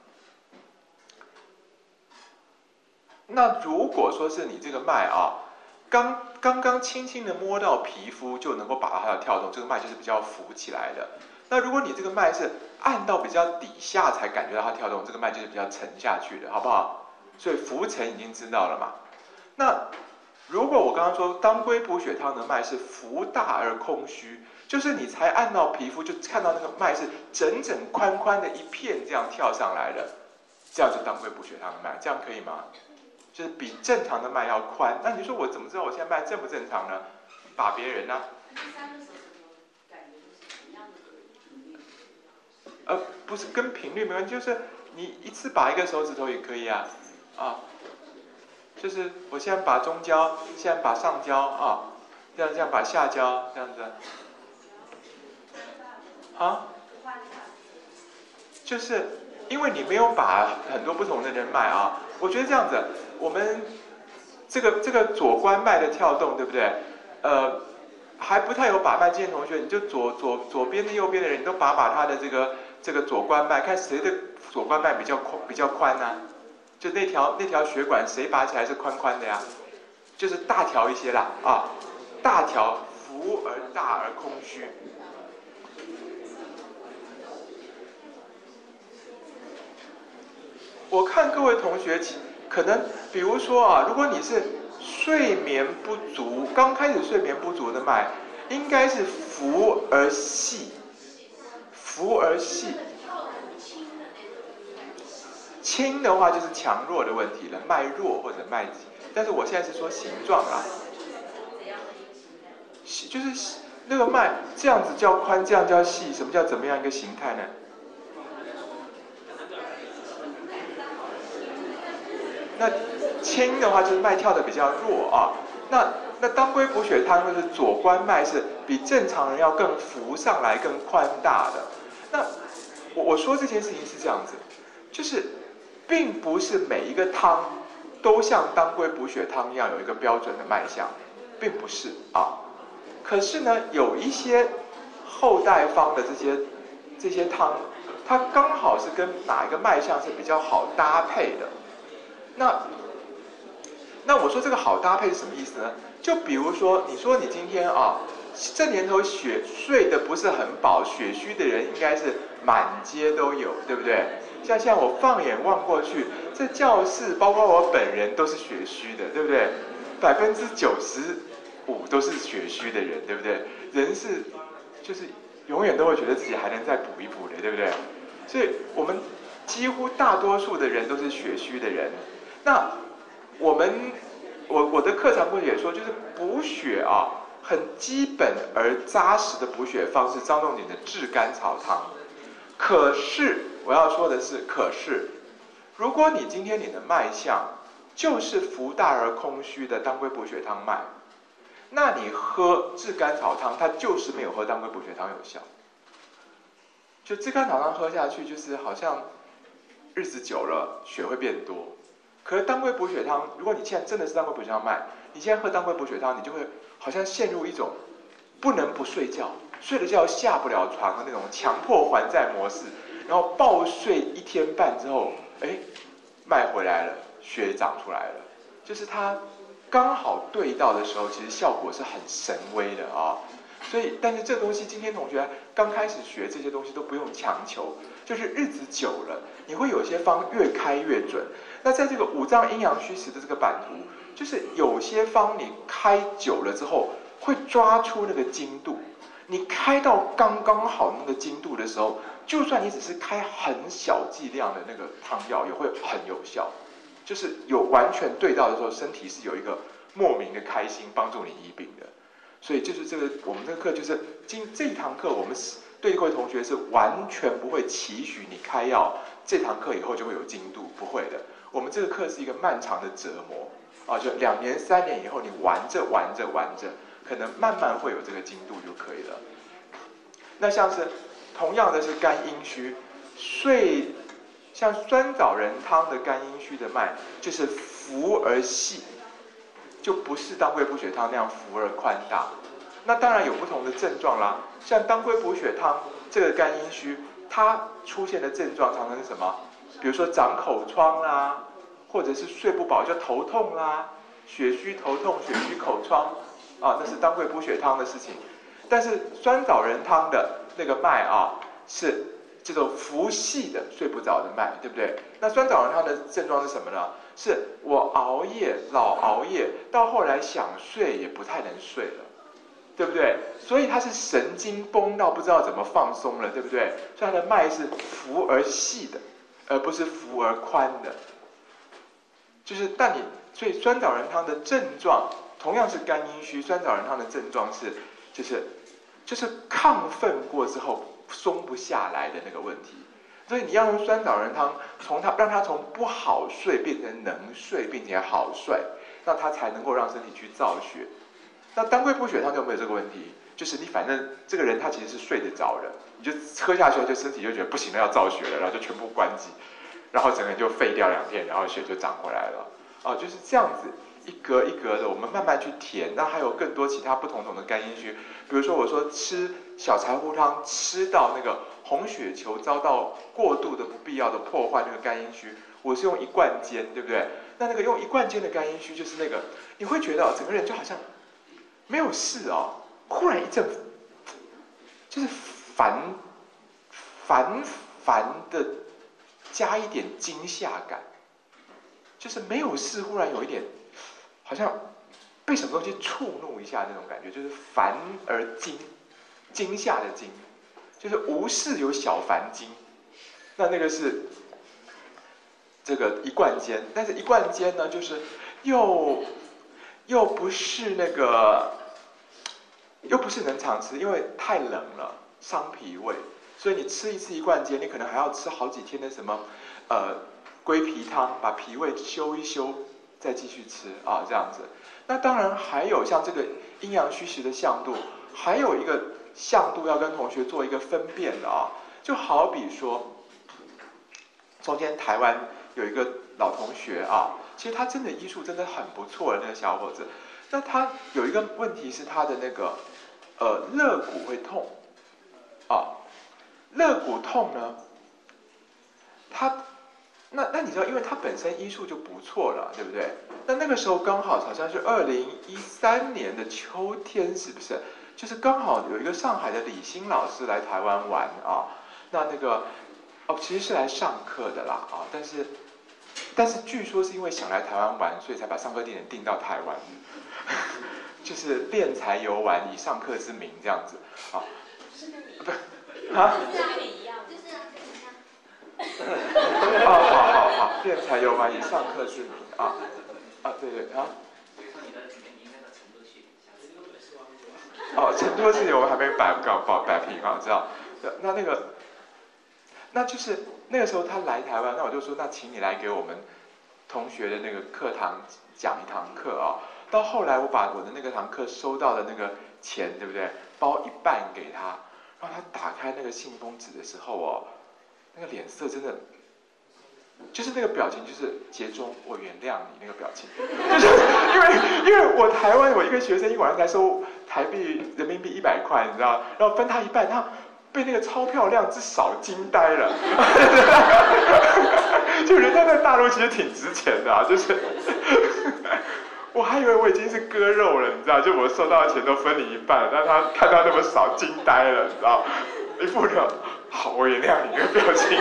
那如果说是你这个脉啊，刚刚刚轻轻的摸到皮肤就能够把它的跳动，这个脉就是比较浮起来的。那如果你这个脉是按到比较底下才感觉到它跳动，这个脉就是比较沉下去的，好不好？所以浮沉已经知道了嘛。那如果我刚刚说当归补血汤的脉是浮大而空虚，就是你才按到皮肤就看到那个脉是整整宽宽的一片这样跳上来的， 这样是当归补血汤的脉，这样可以吗？就是比正常的脉要宽。那你说我怎么知道我现在脉正不正常呢？把别人呢、啊？呃，不是跟频率没关系，就是你一次拔一个手指头也可以啊，啊，就是我现在拔中焦，现在拔上焦啊，这样这样拔下焦，这样子，啊，就是因为你没有把很多不同的人脉啊，我觉得这样子，我们这个这个左关脉的跳动，对不对？呃。还不太有把脉经验的同学，你就左左左边的右边的人，你都把把他的这个这个左关脉，看谁的左关脉比较宽比较宽呢、啊？就那条那条血管谁拔起来是宽宽的呀？就是大条一些啦啊，大条浮而大而空虚。我看各位同学，可能比如说啊，如果你是睡眠不足，刚开始睡眠不足的脉，应该是浮而细，浮而细。轻的话就是强弱的问题了，脉弱或者脉急。但是我现在是说形状啦，就是那个脉这样子叫宽，这样叫细，什么叫怎么样一个形态呢？那轻的话就是脉跳的比较弱啊，那那当归补血汤就是左关脉是比正常人要更浮上来、更宽大的。那我我说这件事情是这样子，就是并不是每一个汤都像当归补血汤一样有一个标准的脉象，并不是啊。可是呢，有一些后代方的这些这些汤，它刚好是跟哪一个脉象是比较好搭配的。那，那我说这个好搭配是什么意思呢？就比如说，你说你今天啊，这年头血睡得不是很饱，血虚的人应该是满街都有，对不对？像现在我放眼望过去，这教室包括我本人都是血虚的，对不对？百分之九十五都是血虚的人，对不对？人是就是永远都会觉得自己还能再补一补的，对不对？所以我们几乎大多数的人都是血虚的人。那我们我我的课堂会也说，就是补血啊，很基本而扎实的补血方式，张仲景的炙甘草汤。可是我要说的是，可是如果你今天你的脉象就是浮大而空虚的当归补血汤脉，那你喝炙甘草汤，它就是没有喝当归补血汤有效。就炙甘草汤喝下去，就是好像日子久了血会变多。可是当归补血汤，如果你现在真的是当归补血汤脉，你现在喝当归补血汤，你就会好像陷入一种不能不睡觉，睡了觉下不了床的那种强迫还债模式，然后暴睡一天半之后，哎，脉回来了，血长出来了，就是它刚好对到的时候，其实效果是很神微的啊。所以，但是这东西今天同学刚开始学这些东西都不用强求，就是日子久了，你会有些方越开越准。那在这个五脏阴阳虚实的这个版图，就是有些方你开久了之后，会抓出那个精度。你开到刚刚好那个精度的时候，就算你只是开很小剂量的那个汤药，也会很有效。就是有完全对到的时候，身体是有一个莫名的开心，帮助你医病的。所以就是这个我们这个课，就是今这一堂课，我们对各位同学是完全不会期许你开药这堂课以后就会有精度，不会的。我们这个课是一个漫长的折磨啊，就两年三年以后，你玩着玩着玩着，可能慢慢会有这个精度就可以了。那像是同样的是肝阴虚，睡像酸枣仁汤的肝阴虚的脉，就是浮而细，就不是当归补血汤那样浮而宽大。那当然有不同的症状啦，像当归补血汤这个肝阴虚，它出现的症状常常是什么？比如说长口疮啦，或者是睡不饱叫头痛啦，血虚头痛、血虚口疮啊，那是当归补血汤的事情。但是酸枣仁汤的那个脉啊，是这种浮细的睡不着的脉，对不对？那酸枣仁汤的症状是什么呢？是我熬夜老熬夜，到后来想睡也不太能睡了，对不对？所以它是神经绷到不知道怎么放松了，对不对？所以它的脉是浮而细的。 而不是浮而宽的。就是但你所以酸枣仁汤的症状同样是肝阴虚，酸枣仁汤的症状是就是就是亢奋过之后松不下来的那个问题。所以你要用酸枣仁汤，从它让它从不好睡变成能睡并且好睡，那它才能够让身体去造血。那当归补血汤就没有这个问题，就是你反正这个人他其实是睡得着的，你就喝下去，就身体就觉得不行了，要造血了，然后就全部关机，然后整个人就废掉两天，然后血就长回来了。哦，就是这样子一格一格的，我们慢慢去填。那还有更多其他不同种的肝阴虚，比如说我说吃小柴胡汤吃到那个红血球遭到过度的不必要的破坏，那个肝阴虚，我是用一贯煎，对不对？那那个用一贯煎的肝阴虚，就是那个你会觉得整个人就好像没有事哦，忽然一阵就是烦烦烦的，加一点惊吓感，就是没有事，忽然有一点好像被什么东西触怒一下那种感觉，就是烦而惊，惊吓的惊，就是无事有小烦惊。那那个是这个一贯煎，但是一贯煎呢，就是又又不是那个，又不是能常吃，因为太冷了，伤脾胃。所以你吃一次一贯煎，你可能还要吃好几天的什么呃归脾汤，把脾胃修一修，再继续吃啊，这样子。那当然还有像这个阴阳虚实的向度，还有一个向度要跟同学做一个分辨的啊，就好比说，中间台湾有一个老同学啊，其实他真的医术真的很不错的那个小伙子，那他有一个问题是他的那个呃肋骨会痛啊。肋骨痛呢，他那那你知道，因为他本身医术就不错了，对不对？那那个时候刚好好像是二零一三年的秋天，是不是？就是刚好有一个上海的李欣老师来台湾玩啊，那那个哦其实是来上课的啦啊，但是但是据说是因为想来台湾玩，所以才把上课地点定到台湾，就是练才游玩，以上课之名这样子啊，不。啊？ 就是跟你一样，就是啊，跟你一样。 哦，好好好，练才游玩以上课之名啊啊，对对啊。哦，成都事情我们还没摆搞摆摆平啊，知道？那那个，那就是那个时候他来台湾，那我就说，那请你来给我们同学的那个课堂讲一堂课啊。到后来我把我的那个堂课收到的那个钱，对不对？包一半给他。让他打开那个信封纸的时候哦，那个脸色真的，就是那个表情，就是节中我原谅你那个表情，就是因为因为我台湾我一个学生一晚上才收台币人民币一百块，你知道，然后分他一半，他被那个钞票量之少惊呆了，就人家在大陆其实挺值钱的啊，就是。我还以为我已经是割肉了，你知道，就我收到的钱都分你一半，但他看到那么少，惊呆了，你知道，一副的好，我原谅你的表情，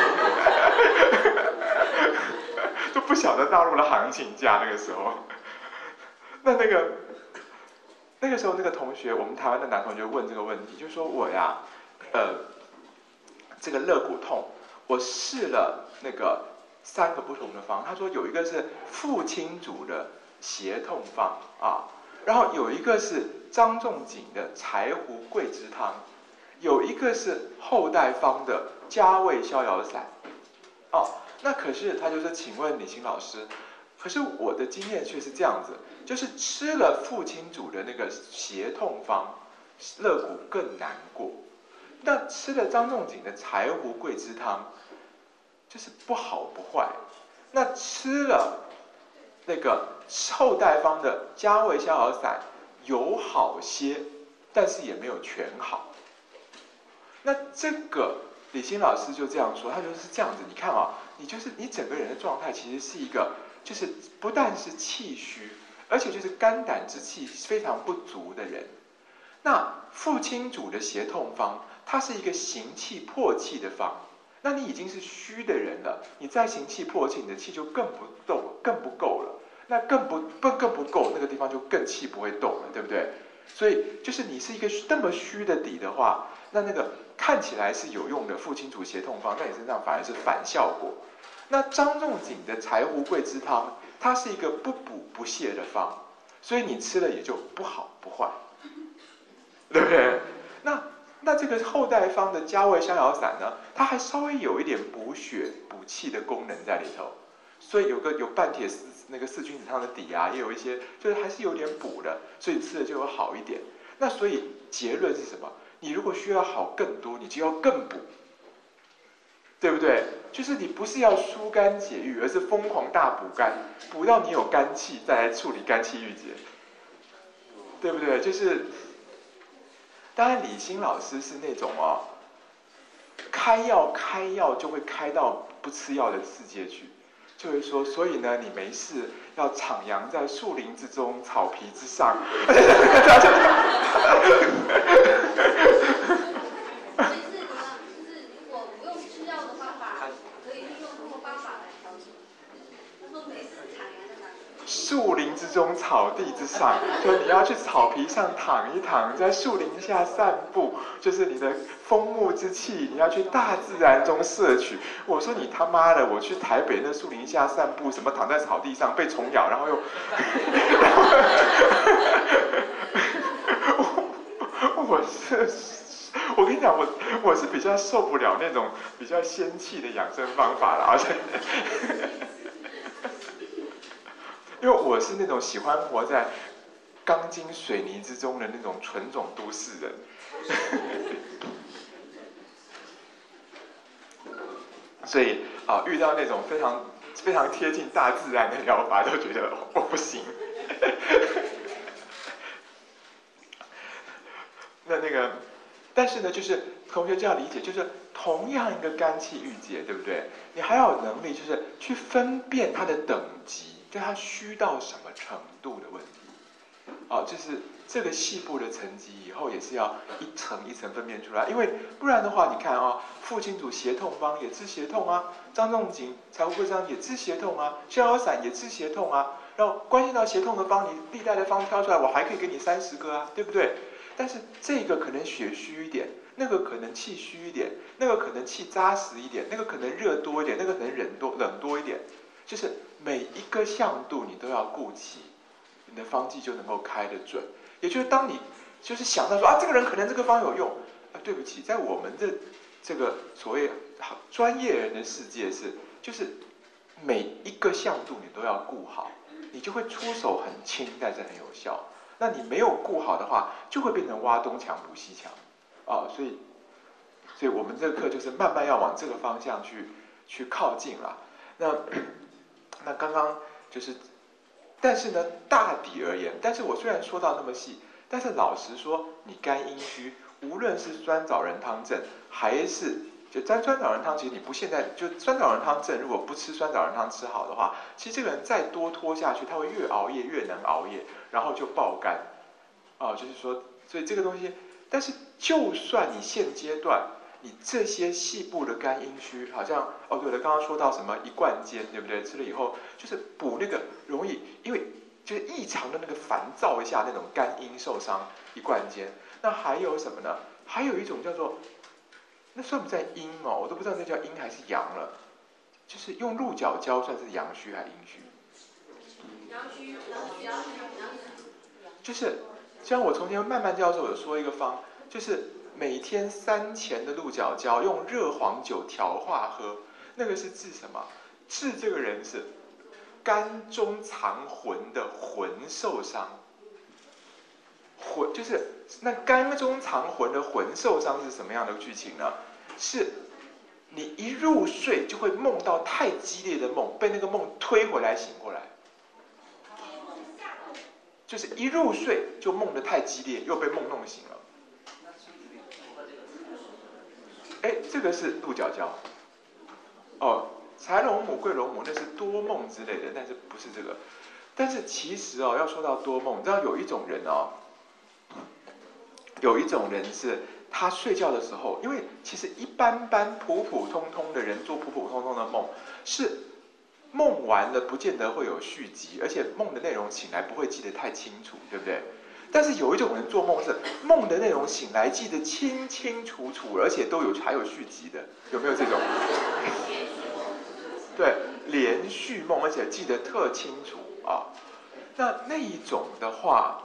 就不晓得大陆的行情价那个时候。那那个那个时候那个同学，我们台湾的男同学问这个问题，就说我呀，呃，这个肋骨痛，我试了那个三个不同的方，他说有一个是父亲煮的胁痛方啊，然后有一个是张仲景的柴胡桂枝汤，有一个是后代方的加味逍遥散。哦，那可是他就说，请问李欣老师，可是我的经验却是这样子，就是吃了父亲煮的那个胁痛方，肋骨更难过。那吃了张仲景的柴胡桂枝汤，就是不好不坏。那吃了那个后代方的加味逍遥散有好些，但是也没有全好。那这个李欣老师就这样说，他就是这样子，你看啊、哦，你就是你整个人的状态其实是一个，就是不但是气虚，而且就是肝胆之气非常不足的人。那父亲煮的胁痛方，它是一个行气破气的方。那你已经是虚的人了，你再行气破气，你的气就更不动，更不够了。那更不不更不够，那个地方就更气不会动了，对不对？所以就是你是一个那么虚的底的话，那那个看起来是有用的父亲煮胁痛方，在你身上反而是反效果。 那张仲景的柴胡桂枝汤，它是一个不补不泻的方，所以你吃了也就不好不坏，对不对？那那这个后代方的加味逍遥散呢，它还稍微有一点补血补气的功能在里头，所以有个有半铁四那个四君子汤的底啊，也有一些就是还是有点补的，所以吃了就有好一点。那所以结论是什么？你如果需要好更多，你就要更补，对不对？就是你不是要疏肝解郁，而是疯狂大补肝，补到你有肝气，再来处理肝气郁结，对不对？就是，当然李欣老师是那种哦，开药开药就会开到不吃药的世界去，就会说，所以呢，你没事要徜徉在树林之中，草皮之上。树林之中，草地之上，就你要去草皮上躺一躺，在树林下散步，就是你的风木之气，你要去大自然中摄取。我说你他妈的，我去台北那树林下散步，什么躺在草地上被虫咬，然后又，我我是，我跟你讲，我我是比较受不了那种比较仙气的养生方法了，而且。因为我是那种喜欢活在钢筋水泥之中的那种纯种都市人，所以啊、呃，遇到那种非常非常贴近大自然的疗法，都觉得我不行。那那个，但是呢，就是同学就要理解，就是同样一个肝气郁结，对不对？你还要有能力，就是去分辨它的等级。对它虚到什么程度的问题，啊，就是这个细部的层级，以后也是要一层一层分辨出来，因为不然的话，你看啊，傅青祖胁痛方也治胁痛啊，张仲景柴胡桂枝汤也治胁痛啊，逍遥散也治胁痛啊，然后关系到胁痛的方，你历代的方挑出来，我还可以给你三十个啊，对不对？但是这个可能血虚一点，那个可能气虚一点，那个可能气扎实一点，那个可能热多一点，那个可能冷多冷多一点，就是。每一个向度你都要顾齐，你的方剂就能够开得准。也就是当你就是想到说啊，这个人可能这个方有用，啊，对不起，在我们的这个所谓专业人的世界是，就是每一个向度你都要顾好，你就会出手很轻，但是很有效。那你没有顾好的话，就会变成挖东墙补西墙啊。所以，所以我们这个课就是慢慢要往这个方向去去靠近了。那。那刚刚就是，但是呢，大抵而言，但是我虽然说到那么细，但是老实说，你肝阴虚，无论是酸枣仁汤症，还是就沾酸枣仁汤，其实你不现在就酸枣仁汤症，如果不吃酸枣仁汤吃好的话，其实这个人再多拖下去，他会越熬夜越能熬夜，然后就爆肝，啊，就是说，所以这个东西，但是就算你现阶段。你这些细部的肝阴虚，好像哦对了，刚刚说到什么一贯煎，对不对？吃了以后就是补那个容易，因为就是异常的那个烦躁一下那种肝阴受伤，一贯煎。那还有什么呢？还有一种叫做，那算不算阴哦？我都不知道那叫阴还是阳了。就是用鹿角胶算是阳虚还是阴虚？ 阳虚，阳虚，阳虚，阳虚。 就是像我从前慢慢教授有说一个方，就是。每天三钱的鹿角胶，用热黄酒调化喝，那个是治什么？治这个人是肝中藏魂的魂受伤。魂就是那肝中藏魂的魂受伤是什么样的剧情呢？是你一入睡就会梦到太激烈的梦，被那个梦推回来醒过来。就是一入睡就梦得太激烈，又被梦弄醒了。哎，这个是鹿角胶。哦，柴龙母、桂龙母那是多梦之类的，但是不是这个。但是其实哦，要说到多梦，你知道有一种人哦，有一种人是他睡觉的时候，因为其实一般般普普通通的人做普普通通的梦，是梦完了不见得会有续集，而且梦的内容醒来不会记得太清楚，对不对？但是有一种人做梦是梦的内容醒来记得清清楚楚，而且都有还有续集的，有没有这种？ 对，连续梦，而且记得特清楚啊。那那一种的话，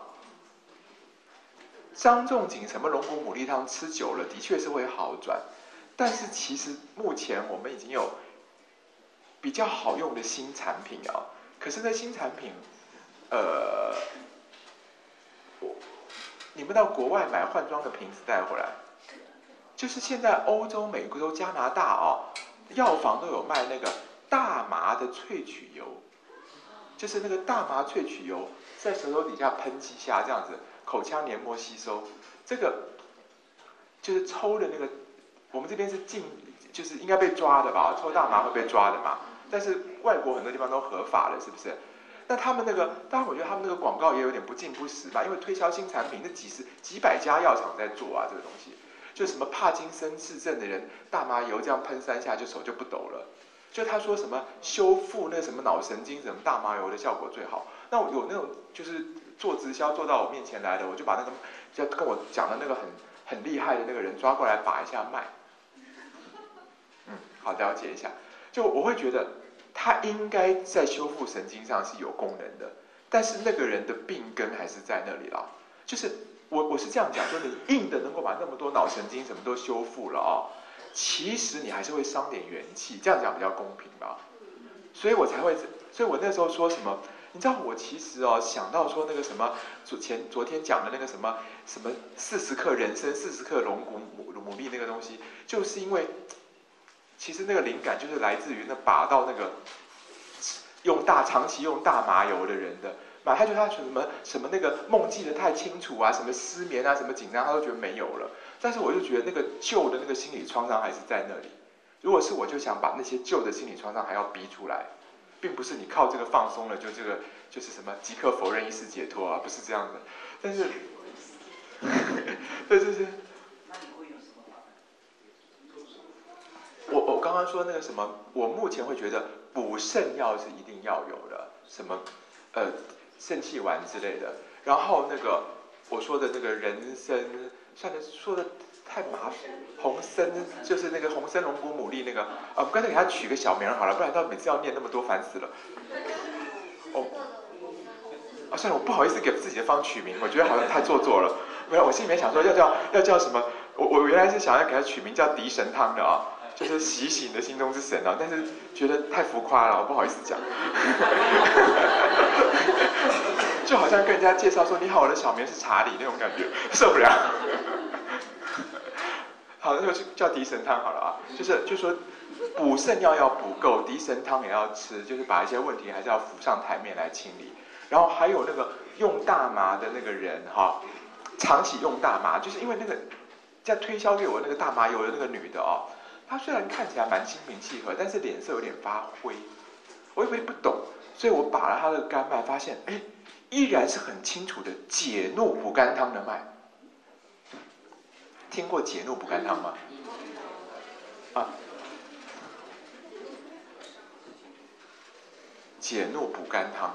张仲景什么龙骨牡蛎汤吃久了，的确是会好转。但是其实目前我们已经有比较好用的新产品啊，可是那新产品，呃，我你们到国外买换装的瓶子带回来，就是现在欧洲、美国、加拿大啊，药房都有卖那个大麻的萃取油，就是那个大麻萃取油，在舌头底下喷几下，这样子口腔黏膜吸收，这个就是抽的那个。我们这边是禁，就是应该被抓的吧？抽大麻会被抓的嘛？但是外国很多地方都合法了，是不是？那他们那个，当然我觉得他们那个广告也有点不尽不实吧，因为推销新产品，那几十几百家药厂在做啊，这个东西，就什么帕金森氏症的人，大麻油这样喷三下就手就不抖了。就他说什么修复那什么脑神经，什么大麻油的效果最好。那我有那种就是做直销做到我面前来的，我就把那个就跟我讲的那个很很厉害的那个人抓过来把一下脉。嗯，好，了解一下。就我会觉得他应该在修复神经上是有功能的，但是那个人的病根还是在那里啦。就是我我是这样讲，说你硬的能够把那么多脑神经什么都修复了啊，其实你还是会伤点元气，这样讲比较公平吧。所以我才会，所以我那时候说什么，你知道我其实哦想到说那个什么昨前昨天讲的那个什么什么四十克人参四十克龙骨牡牡蛎那个东西，就是因为。其实那个灵感就是来自于那把到那个用大长期用大麻油的人的，马他就他什么什么那个梦记得太清楚啊，什么失眠啊，什么紧张，他都觉得没有了。但是我就觉得那个旧的那个心理创伤还是在那里。如果是我就想把那些旧的心理创伤还要逼出来，并不是你靠这个放松了就这个就是什么即刻否认意识解脱啊，不是这样的。但是，对，就是。我我刚刚说那个什么，我目前会觉得补肾药是一定要有的，什么呃肾气丸之类的。然后那个我说的那个人参，算了，说的太麻烦。红参就是那个红参龙骨牡蛎那个，啊，我干脆给他取个小名好了，不然到每次要念那么多，烦死了。哦，啊，算了，我不好意思给自己的方取名，我觉得好像太做作了。没有，我心里面想说要叫要叫什么，我我原来是想要给他取名叫迪神汤的啊。就是洗洗你的心中之神啊，但是觉得太浮夸了，我不好意思讲。就好像跟人家介绍说你好，我的小名是查理那种感觉，受不了。好，那就叫迪神汤好了啊，就是就说补肾药要补够，迪神汤也要吃，就是把一些问题还是要浮上台面来清理。然后还有那个用大麻的那个人哈，长期用大麻，就是因为那个在推销给我那个大麻油的那个女的哦。他虽然看起来蛮心平气和，但是脸色有点发灰。我以为不懂，所以我把了他的肝脉，发现哎，依然是很清楚的解怒补肝汤的脉。听过解怒补肝汤吗？啊，解怒补肝汤，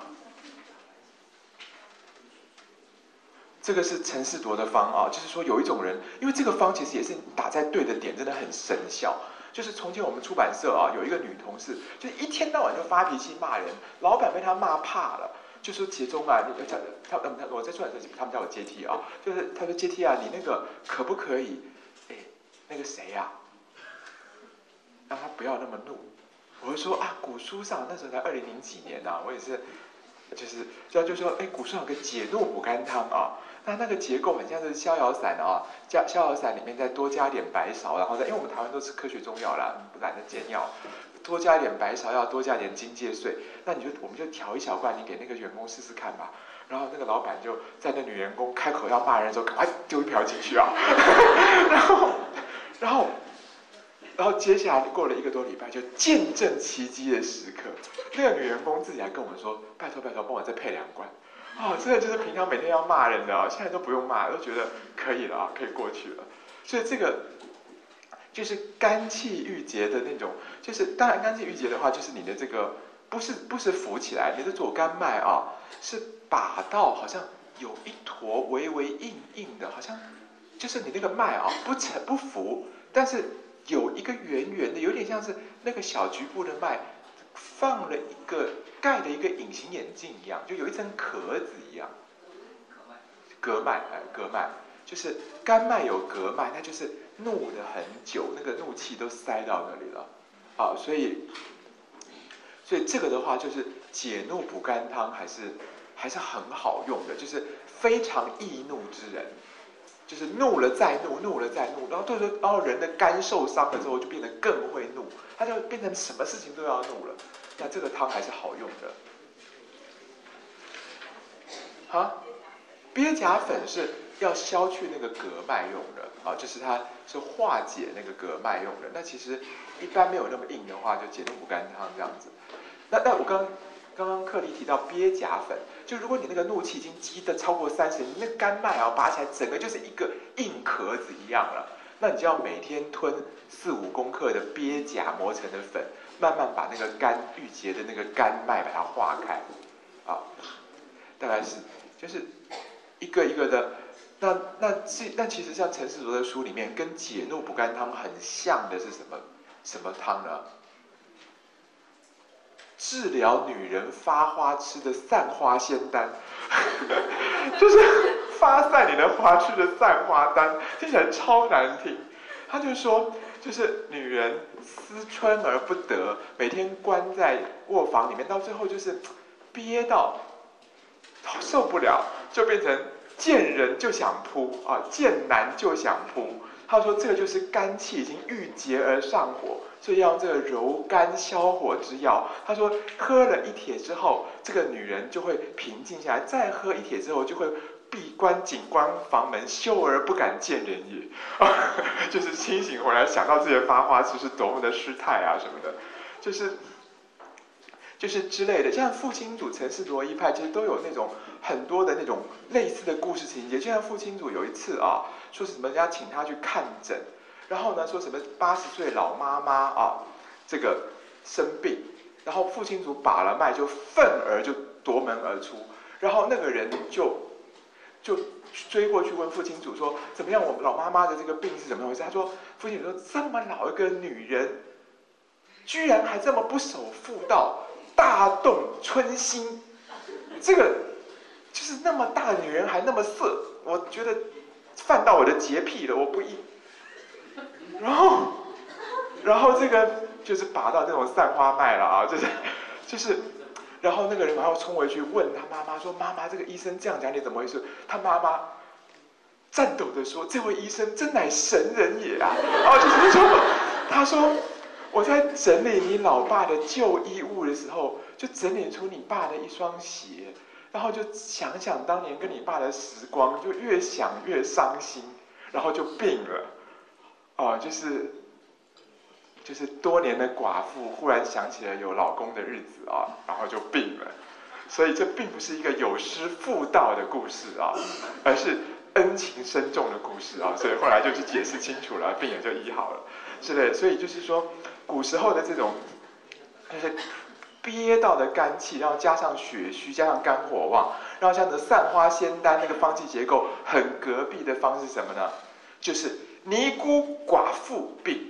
这个是陈世铎的方啊，就是说有一种人，因为这个方其实也是打在对的点，真的很神效。就是从前我们出版社啊，有一个女同事，就一天到晚就发脾气骂人，老板被她骂怕了，就说杰忠啊，你他他他我在出版社，他们叫我阶梯啊，就是他说阶梯啊，你那个可不可以，哎，那个谁呀、啊，让他不要那么怒。我就说啊，古书上那时候才二零零几年啊，我也是。就是就就说，哎，古书有个解怒补肝汤啊，那那个结构很像是逍遥散啊，加逍遥散里面再多加点白芍，然后再因为我们台湾都吃科学中药啦，不懒得煎药，多加一点白芍药，多加点荆芥碎，那你就我们就调一小罐，你给那个员工试试看吧。然后那个老板就在那女员工开口要骂人的时候，赶快丢一瓢进去啊，然后然后。然后接下来过了一个多礼拜，就见证奇迹的时刻。那个女员工自己还跟我们说：“拜托拜托，帮我再配两罐。”哦，真的就是平常每天要骂人的啊，现在都不用骂，都觉得可以了啊，可以过去了。所以这个就是肝气郁结的那种，就是当然肝气郁结的话，就是你的这个不是不是浮起来，你的左肝脉啊是把到好像有一坨微微硬硬的，好像就是你那个脉啊不沉不浮，但是。有一个圆圆的，有点像是那个小局部的脉放了一个盖了一个隐形眼镜一样，就有一层壳子一样。隔脉，哎，隔脉就是肝脉有隔脉，那就是怒了很久，那个怒气都塞到那里了，啊，所以，所以这个的话就是解怒补肝汤，还是还是很好用的，就是非常易怒之人，就是怒了再怒，怒了再怒，然后对对，然后人的肝受伤了之后就变得更会怒，他就变成什么事情都要怒了，那这个汤还是好用的。好。鳖甲粉是要消去那个隔脉用的啊，就是它是化解那个隔脉用的。那其实一般没有那么硬的话，就解怒补肝汤这样子。那那我刚刚刚克力提到鳖甲粉，就如果你那个怒气已经积得超过三十，你那肝脉啊拔起来，整个就是一个硬壳子一样了。那你就要每天吞四五公克的鳖甲磨成的粉，慢慢把那个肝郁结的那个肝脉把它化开啊，大概是就是。一个一个的，那那这那其实像陈世卓的书里面，跟解怒补肝汤很像的是什么什么汤呢？治疗女人发花痴的散花仙丹，就是发散你的花痴的散花丹，听起来超难听。他就说，就是女人思春而不得，每天关在卧房里面，到最后就是憋到受不了，就变成见人就想扑啊，见男就想扑。他说这个就是肝气已经郁结而上火，所以要用这个柔肝消火之药。他说喝了一帖之后，这个女人就会平静下来，再喝一帖之后就会闭关紧关房门，羞而不敢见人也。啊、就是清醒回来，想到自己的发花痴是多么的失态啊什么的，就是。就是之类的，像父亲组、陈氏罗一派，其实都有那种很多的那种类似的故事情节。就像父亲组有一次啊，说什么人家请他去看诊，然后呢说什么八十岁老妈妈啊，这个生病，然后父亲组把了脉，就愤而就夺门而出，然后那个人就就追过去问父亲组说怎么样，我们老妈妈的这个病是怎么回事？他说父亲组说这么老一个女人，居然还这么不守妇道。大动春心，这个就是那么大的女人还那么色，我觉得犯到我的洁癖了，我不依。然后，然后这个就是拔到这种散花脉了啊，就是就是，然后那个人马上冲回去问他妈妈说：“妈妈，这个医生这样讲你怎么回事？”他妈妈颤抖地说：“这位医生真乃神人也啊！”哦，就是说，他说。我在整理你老爸的旧衣物的时候，就整理出你爸的一双鞋，然后就想想当年跟你爸的时光，就越想越伤心，然后就病了，哦，就是就是多年的寡妇忽然想起了有老公的日子啊，然后就病了，所以这并不是一个有失妇道的故事啊，而是恩情深重的故事啊，所以后来就去解释清楚了，病也就医好了，是的，所以就是说。古时候的这种，就是憋到的肝气，然后加上血虚，加上肝火旺，然后像这散花仙丹那个方剂结构很隔壁的方是什么呢？就是尼姑寡妇病。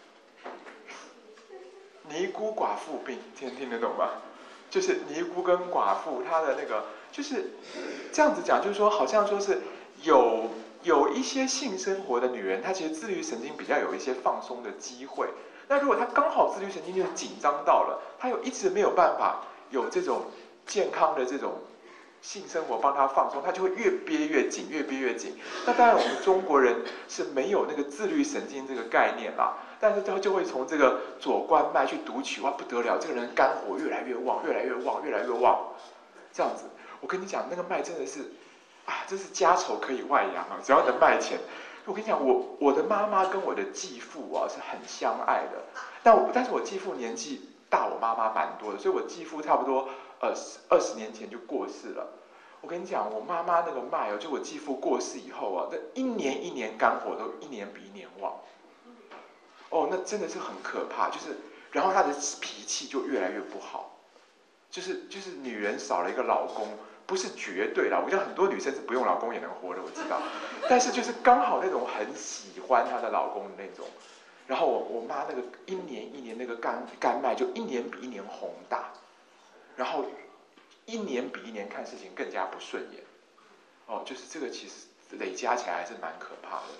尼姑寡妇病，听听得懂吗？就是尼姑跟寡妇，她的那个就是这样子讲，就是说好像说是有有一些性生活的女人，她其实自律神经比较有一些放松的机会。那如果他刚好自律神经就紧张到了，他又一直没有办法有这种健康的这种性生活帮他放松，他就会越憋越紧，越憋越紧。那当然我们中国人是没有那个自律神经这个概念啦，但是他就会从这个左关脉去读取，哇不得了，这个人肝火越来越旺，越来越旺，越来越旺，这样子。我跟你讲，那个脉真的是啊，真是家丑可以外扬啊，只要能卖钱。我跟你讲，我我的妈妈跟我的继父啊是很相爱的，但我但是我继父年纪大我妈妈蛮多的，所以我继父差不多呃二十年前就过世了。我跟你讲，我妈妈那个脉哦，就我继父过世以后啊，这一年一年肝火都一年比一年旺，哦，那真的是很可怕，就是然后她的脾气就越来越不好，就是就是女人少了一个老公。不是绝对啦，我觉得很多女生是不用老公也能活的，我知道。但是就是刚好那种很喜欢她的老公的那种， 然后我我妈那个一年一年那个肝肝脉就一年比一年红大，然后一年比一年看事情更加不顺眼。哦，就是这个其实累加起来还是蛮可怕的。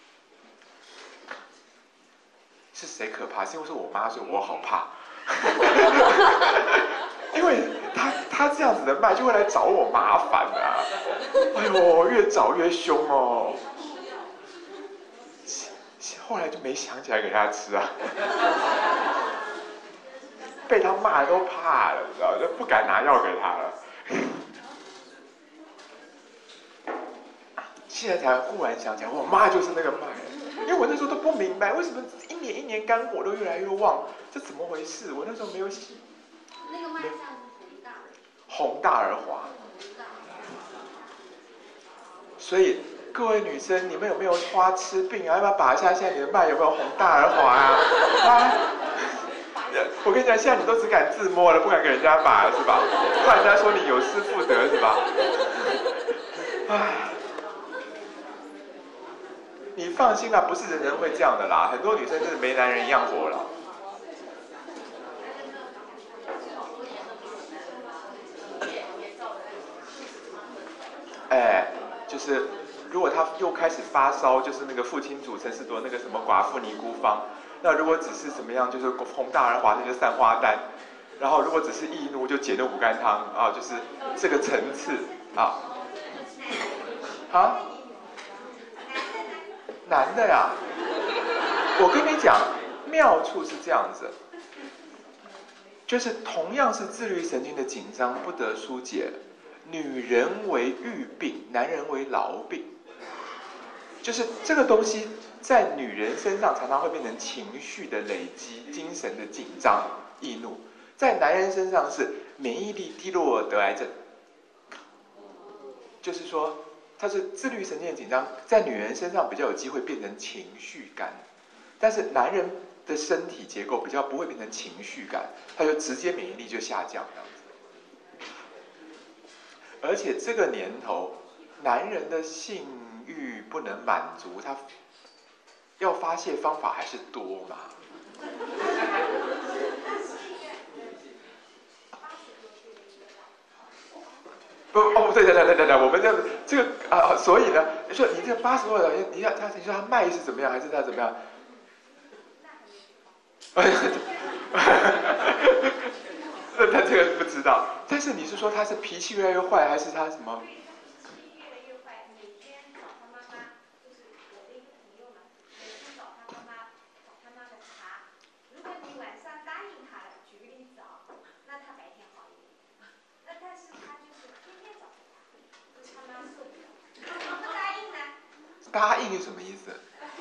是谁可怕？是因为是我妈，所以我好怕。因为她她这样子的脉就会来找我麻烦啊！哎呦，越找越凶哦。后来就没想起来给她吃啊，被她骂的都怕了，你知道，就不敢拿药给她了。现在才忽然想起来，我妈就是那个脉，因为我那时候都不明白为什么一年一年肝火都越来越旺，这怎么回事？我那时候没有想。 那个脉象是宏大的。 宏大而滑。所以各位女生，你们有没有花痴病啊？要不要把一下现在你的脉有没有宏大而滑啊？啊！我跟你讲，现在你都只敢自摸了，不敢给人家把，是吧？怕人家说你有失妇德，是吧？唉。你放心啦，不是人人会这样的啦，很多女生真的没男人一样活了。哎，就是如果他又开始发烧，就是那个父亲煮陈世铎那个什么寡妇尼姑方。那如果只是怎么样，就是宏大而滑，那就散花丹。然后如果只是易怒，就解怒补肝汤啊，就是这个层次啊。啊？男的呀，我跟你讲，妙处是这样子，就是同样是自律神经的紧张不得疏解，女人为郁病，男人为劳病，就是这个东西在女人身上常常会变成情绪的累积、精神的紧张、易怒，在男人身上是免疫力低落得癌症，就是说。它是自律神经的紧张，在女人身上比较有机会变成情绪感，但是男人的身体结构比较不会变成情绪感，他就直接免疫力就下降这样子。而且这个年头，男人的性欲不能满足，他要发泄方法还是多嘛。不哦，对对对对对对，我们这这个啊，所以呢，你说你这个八十多的，你要他，你说他脉是怎么样，还是他怎么样？那他这个不知道，但是你是说他是脾气越来越坏，还是他什么？ 脾气越来越坏，每天找他妈妈，就是我的一个朋友嘛，每天找他妈妈，找他妈的茬。如果你晚上答应他了，举个例子啊，那他白天好一点。那但是他就是天天找他，就是他妈受不了。不答应呢？ 答应是什么意思？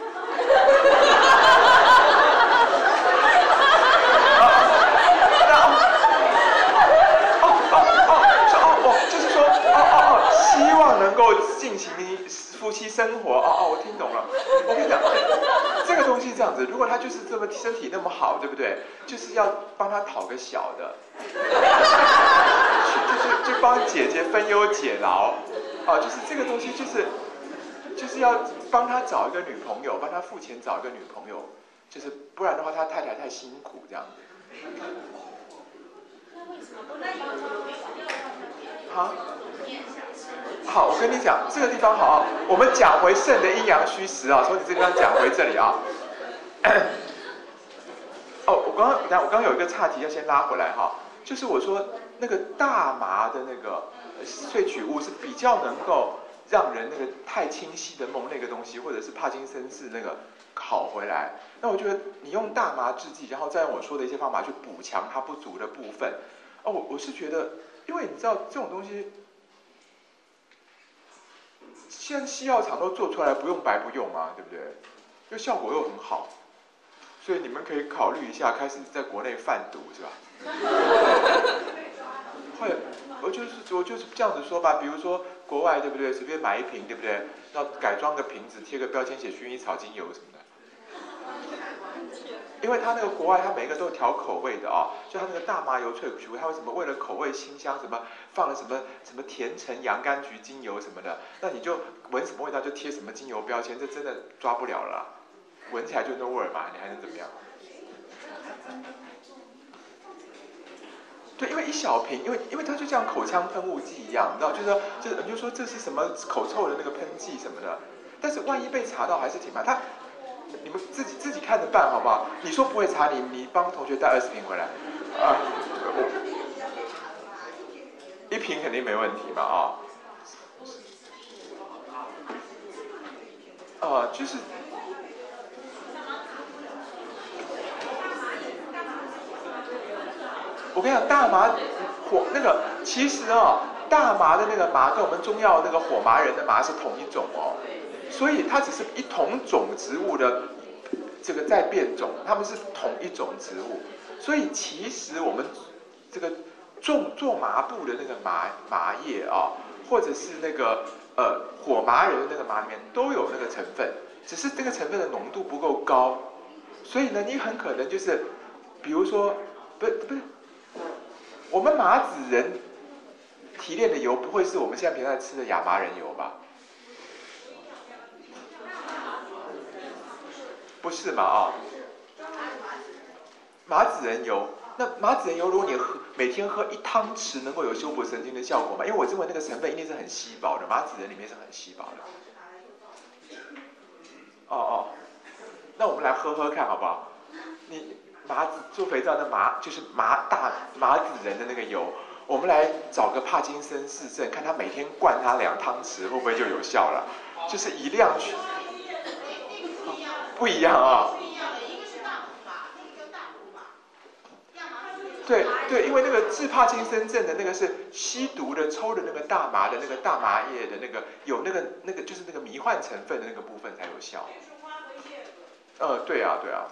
能够进行夫妻生活，哦哦，我听懂了。我跟你讲，这个东西这样子，如果他就是这么身体那么好，对不对？就是要帮他讨个小的，就是就帮姐姐分忧解劳，哦，就是这个东西，就是就是要帮他找一个女朋友，帮他付钱找一个女朋友，就是不然的话，他太太太辛苦这样子。好。好，我跟你讲，这个地方好，我们讲回肾的阴阳虚实啊，从你这个地方讲回这里啊。哦，我刚刚，等下我刚刚有一个岔题要先拉回来哈，就是我说那个大麻的那个萃取物是比较能够让人那个太清晰的梦那个东西，或者是帕金森氏那个好回来。那我觉得你用大麻制剂，然后再用我说的一些方法去补强它不足的部分。哦，我我是觉得，因为你知道这种东西。现在西药厂都做出来，不用白不用啊，对不对？因为效果又很好，所以你们可以考虑一下，开始在国内贩毒，是吧？会，我就是我就是这样子说吧，比如说国外，对不对？随便买一瓶，对不对？要改装个瓶子，贴个标签写薰衣草精油什么的。因为它那个国外，它每一个都有调口味的啊、哦，就它那个大麻油萃取物，它为什么为了口味清香，什么放了什么什么甜橙洋甘菊精油什么的，那你就闻什么味道就贴什么精油标签，这真的抓不了了。 闻起来就那味儿嘛，你还能怎么样？对，因为一小瓶，因为因为它就像口腔喷雾剂一样，你知道，就是说，就是你就说这是什么口臭的那个喷剂什么的，但是万一被查到还是挺麻烦。他你们自己自己看着办好不好？你说不会查你，你帮同学带二十瓶回来，啊，一瓶肯定没问题嘛啊，呃，就是。我跟你讲，大麻火那个其实哦，大麻的那个麻跟我们中药那个火麻仁的麻是同一种哦，所以它只是一同种植物的这个在变种，它们是同一种植物，所以其实我们这个种做麻布的那个麻麻叶啊、哦，或者是那个呃火麻仁的那个麻里面都有那个成分，只是这个成分的浓度不够高，所以呢，你很可能就是，比如说，不不是。我们麻子仁提炼的油不会是我们现在平常吃的亚麻仁油吧？不是嘛啊？麻子仁油，那麻子仁油如果你喝每天喝一汤匙，能够有修补神经的效果吗？因为我认为那个成分一定是很稀薄的，麻子仁里面是很稀薄的。哦哦，那我们来喝喝看好不好？你。麻子做肥皂的麻就是麻大麻子仁的那个油，我们来找个帕金森氏症，看他每天灌他两汤匙，会不会就有效了？就是以量取，不一样啊。对对，因为那个治帕金森症的那个是吸毒的抽的那个大麻的那个大麻叶的那个有那个那个就是那个迷幻成分的那个部分才有效。呃，对啊对啊。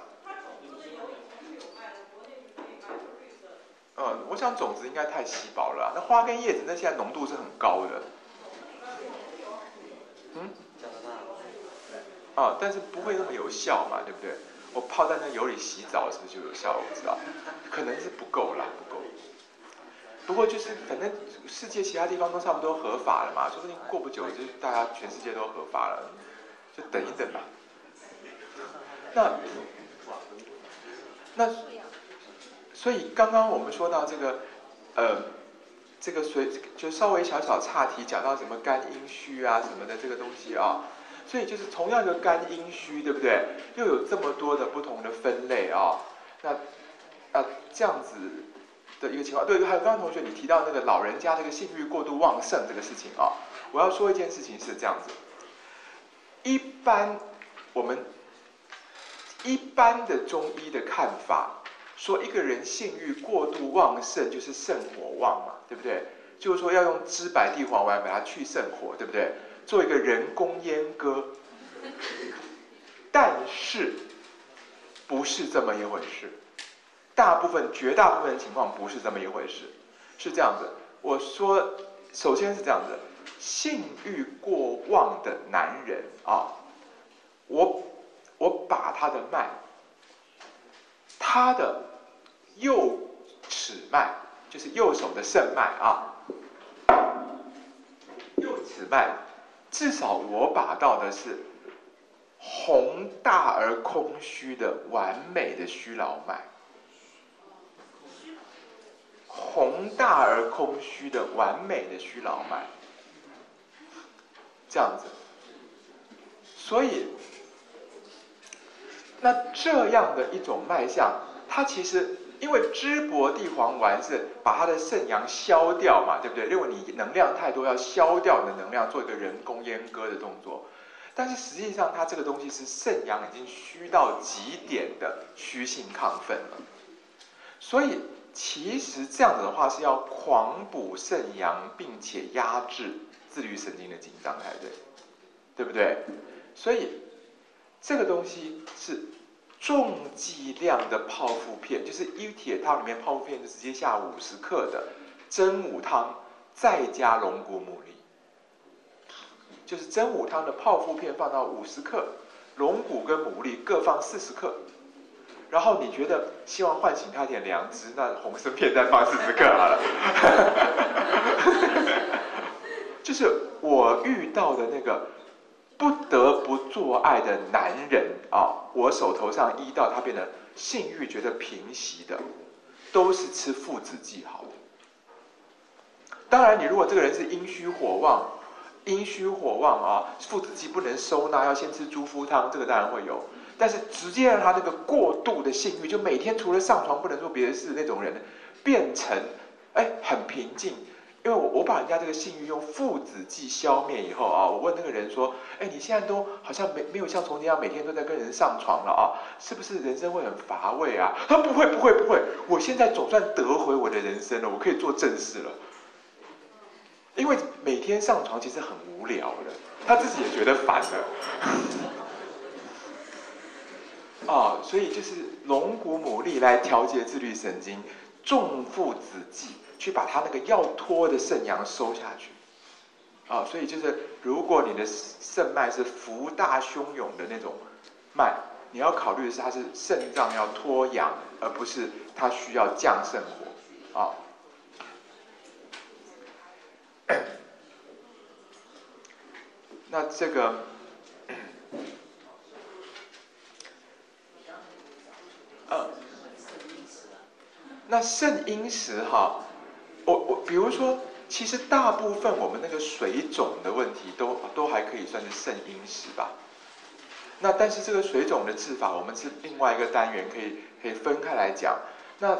嗯，我想种子应该太稀薄了，那花跟叶子那现在浓度是很高的。嗯，啊，但是不会那么有效嘛，对不对？我泡在那油里洗澡是不是就有效？我不知道，可能是不够啦，不够。不过就是反正世界其他地方都差不多合法了嘛，说不定过不久就大家全世界都合法了，就等一等吧。那那。所以刚刚我们说到这个，呃，这个随就稍微小小岔题讲到什么肝阴虚啊什么的这个东西啊，所以就是同样一个肝阴虚，对不对？又有这么多的不同的分类啊，那啊这样子的一个情况。对，还有刚刚同学你提到那个老人家这个性欲过度旺盛这个事情啊，我要说一件事情是这样子，一般我们一般的中医的看法。说一个人性欲过度旺盛，就是肾火旺嘛，对不对？就是说要用知柏地黄丸把它去肾火，对不对？做一个人工阉割。但是不是这么一回事，大部分绝大部分情况不是这么一回事，是这样子。我说，首先是这样子，性欲过旺的男人啊，我我把他的脉，他的右尺脉，就是右手的肾脉啊，右尺脉，至少我把到的是宏大而空虚的完美的虚劳脉，宏大而空虚的完美的虚劳脉，这样子。所以，那这样的一种脉象，它其实因为知柏地黄丸是把它的肾阳消掉嘛，对不对？认为你能量太多，要消掉你的能量，做一个人工阉割的动作。但是实际上，它这个东西是肾阳已经虚到极点的虚性亢奋了。所以，其实这样子的话是要狂补肾阳，并且压制自律神经的紧张才对，对不对？所以，这个东西是重剂量的泡附片，就是一铁汤里面泡附片就直接下五十克的真武汤，再加龙骨牡蛎。就是真武汤的泡附片放到五十克，龙骨跟牡蛎各放四十克，然后你觉得希望唤醒他一点良知，那红参片再放四十克好了。就是我遇到的那个不得不做爱的男人啊，我手头上医到他变得性欲觉得平息的，都是吃附子剂好的。当然，你如果这个人是阴虚火旺，阴虚火旺啊，附子剂不能收纳，要先吃猪肤汤，这个当然会有。但是直接让他那个过度的性欲，就每天除了上床不能做别的事那种人，变成哎很平静。因为我我把人家这个性欲用附子剂消灭以后啊，我问那个人说，哎，你现在都好像没没有像从前一样每天都在跟人上床了啊，是不是人生会很乏味啊？他不会不会不会，我现在总算得回我的人生了，我可以做正事了。因为每天上床其实很无聊的，他自己也觉得烦了。啊，所以就是龙骨牡蛎来调节自律神经，重附子剂去把它那个要脱的肾阳收下去。啊，所以就是如果你的肾脉是浮大汹涌的那种脉，你要考虑的是它是肾脏要脱阳，而不是它需要降肾火。啊。那这个，呃，那肾阴实哈，我我比如说，其实大部分我们那个水肿的问题都都还可以算是肾阴实吧。那但是这个水肿的治法，我们是另外一个单元可以可以分开来讲。那，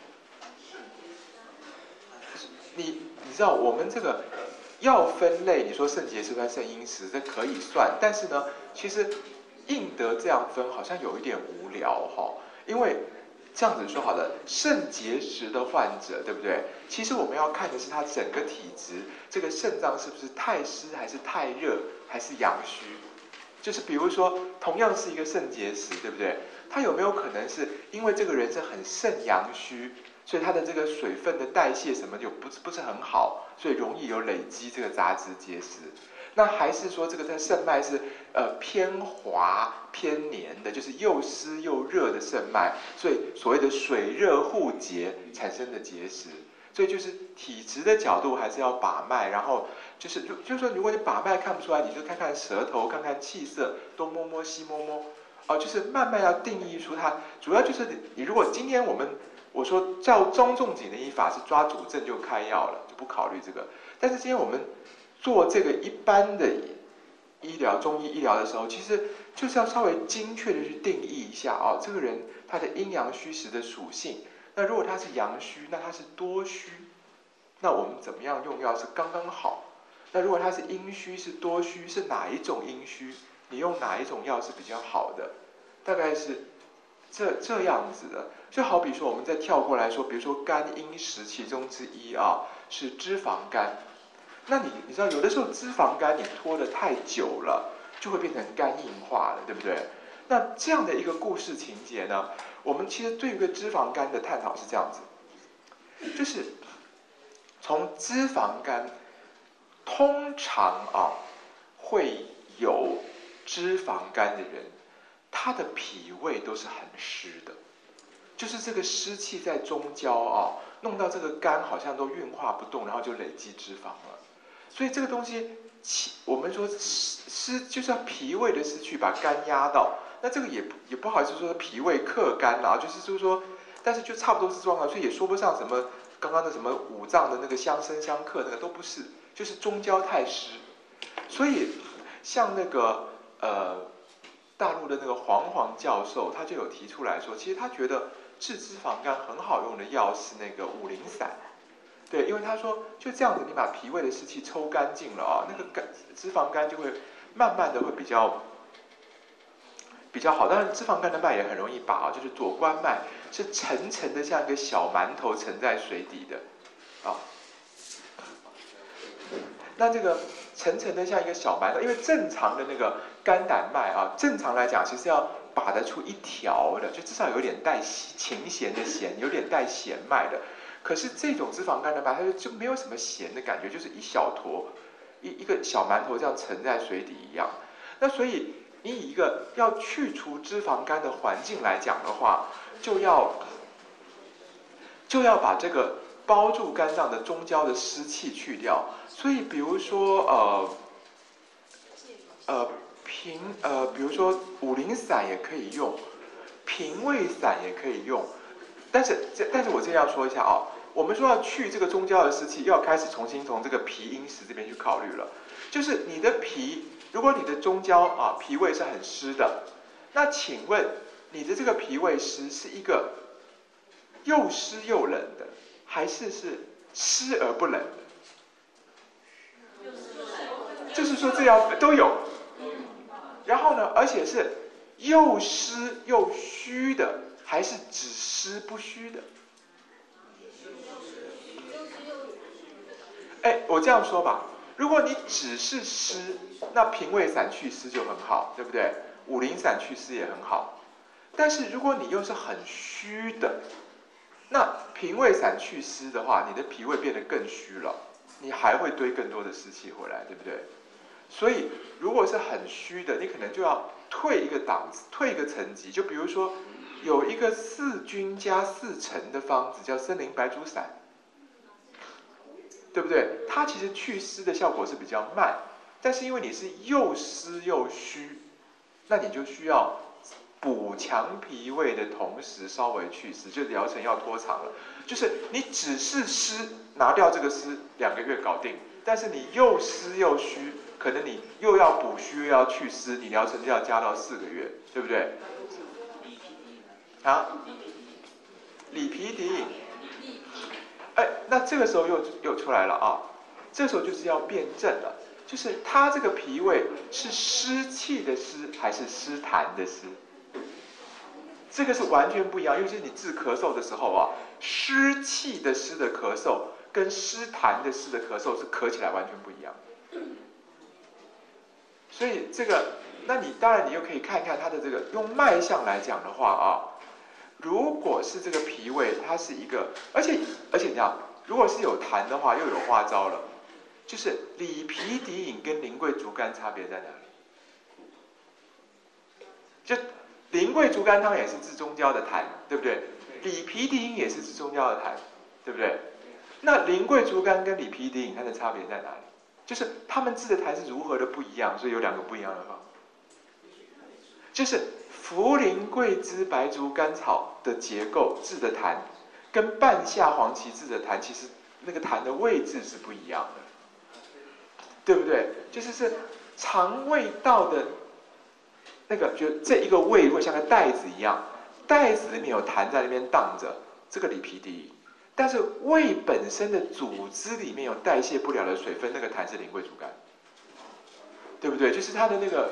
你你知道我们这个。要分类，你说肾结石算肾阴实，这可以算，但是呢，其实硬得这样分好像有一点无聊哈，因为这样子说好了，肾结石的患者，对不对？其实我们要看的是他整个体质，这个肾脏是不是太湿，还是太热，还是阳虚？就是比如说，同样是一个肾结石，对不对？他有没有可能是因为这个人是很肾阳虚？所以它的这个水分的代谢什么就不是不是很好，所以容易有累积这个杂质结石。那还是说这个在肾脉是呃偏滑偏黏的，就是又湿又热的肾脉，所以所谓的水热互结产生的结石。所以就是体质的角度还是要把脉，然后就是就是说如果你把脉看不出来，你就看看舌头，看看气色，东摸摸西摸摸，哦、呃，就是慢慢要定义出它。主要就是你你如果今天我们我说照中重景的医法是抓主症就开药了，就不考虑这个。但是今天我们做这个一般的医疗中医医疗的时候，其实就是要稍微精确的去定义一下啊、哦，这个人他的阴阳虚实的属性。那如果他是阳虚，那他是多虚，那我们怎么样用药是刚刚好？那如果他是阴虚是多虚，是哪一种阴虚？你用哪一种药是比较好的？大概是这这样子的。就好比说，我们再跳过来说，比如说肝阴实其中之一啊，是脂肪肝。那你你知道，有的时候脂肪肝你拖得太久了，就会变成肝硬化了，对不对？那这样的一个故事情节呢，我们其实对于脂肪肝的探讨是这样子，就是从脂肪肝通常啊会有脂肪肝的人，他的脾胃都是很湿的。就是这个湿气在中焦啊，弄到这个肝好像都运化不动，然后就累积脂肪了。所以这个东西，我们说湿就是要脾胃的湿去把肝压到，那这个也也不好意思说脾胃克肝啊，就是就是说，但是就差不多是状况，所以也说不上什么刚刚的什么五脏的那个相生相克那个都不是，就是中焦太湿。所以像那个呃大陆的那个黄黄教授，他就有提出来说，其实他觉得治脂肪肝很好用的药是那个五苓散，对，因为他说就这样子，你把脾胃的湿气抽干净了啊，那个肝脂肪肝就会慢慢的会比较比较好。当然，脂肪肝的脉也很容易把啊，就是左关脉是沉沉的，像一个小馒头沉在水底的啊。那这个沉沉的像一个小馒头，因为正常的那个肝胆脉啊，正常来讲其实要把得出一条的，就至少有点带琴弦的弦，有点带弦脉的。可是这种脂肪肝的脉，它就就没有什么弦的感觉，就是一小坨，一一个小馒头这样沉在水底一样。那所以你以一个要去除脂肪肝的环境来讲的话，就要就要把这个包住肝脏的中焦的湿气去掉。所以比如说呃呃平呃，比如说五苓散也可以用，平胃散也可以用，但是这但是我这样说一下啊，我们说要去这个中焦的湿气，要开始重新从这个脾阴实这边去考虑了。就是你的脾，如果你的中焦啊脾胃是很湿的，那请问你的这个脾胃湿是一个又湿又冷的，还是是湿而不冷的？就是说这要都有。然后呢，而且是又湿又虚的，还是只湿不虚的？哎，我这样说吧，如果你只是湿，那平胃散祛湿就很好，对不对？五苓散祛湿也很好。但是如果你又是很虚的，那平胃散祛湿的话，你的脾胃变得更虚了，你还会堆更多的湿气回来，对不对？所以如果是很虚的，你可能就要退一个档次，退一个层级。就比如说有一个四君加四陈的方子叫森林白术散，对不对？它其实祛湿的效果是比较慢，但是因为你是又湿又虚，那你就需要补强脾胃的同时稍微祛湿，就疗程要拖长了。就是你只是湿，拿掉这个湿，两个月搞定。但是你又湿又虚，可能你又要补虚又要祛湿，你疗程就要加到四个月，对不对？啊？里皮底饮。哎，那这个时候又又出来了啊！这时候就是要辩证了，就是它这个脾胃是湿气的湿还是湿痰的湿？这个是完全不一样，尤其是你治咳嗽的时候啊，湿气的湿的咳嗽跟湿痰的湿的咳嗽是咳起来完全不一样。所以这个，那你当然你又可以看一看它的这个用脉象来讲的话啊，如果是这个脾胃它是一个，而且而且你讲，如果是有痰的话，又有花招了，就是里皮底饮跟苓桂竹甘差别在哪里？就苓桂竹甘汤也是治中焦的痰，对不对？里皮底饮也是治中焦的痰，对不对？那苓桂竹甘跟里皮底饮它的差别在哪里？就是他们治的痰是如何的不一样，所以有两个不一样的方法。就是茯苓桂枝白术甘草的结构治的痰，跟半夏黄芪治的痰，其实那个痰的位置是不一样的，对不对？就是是肠胃道的那个，就这一个胃会像个袋子一样，袋子里面有痰在那边荡着，这个里皮底饮。但是胃本身的组织里面有代谢不了的水分，那个痰是苓桂竹甘，对不对？就是它的那个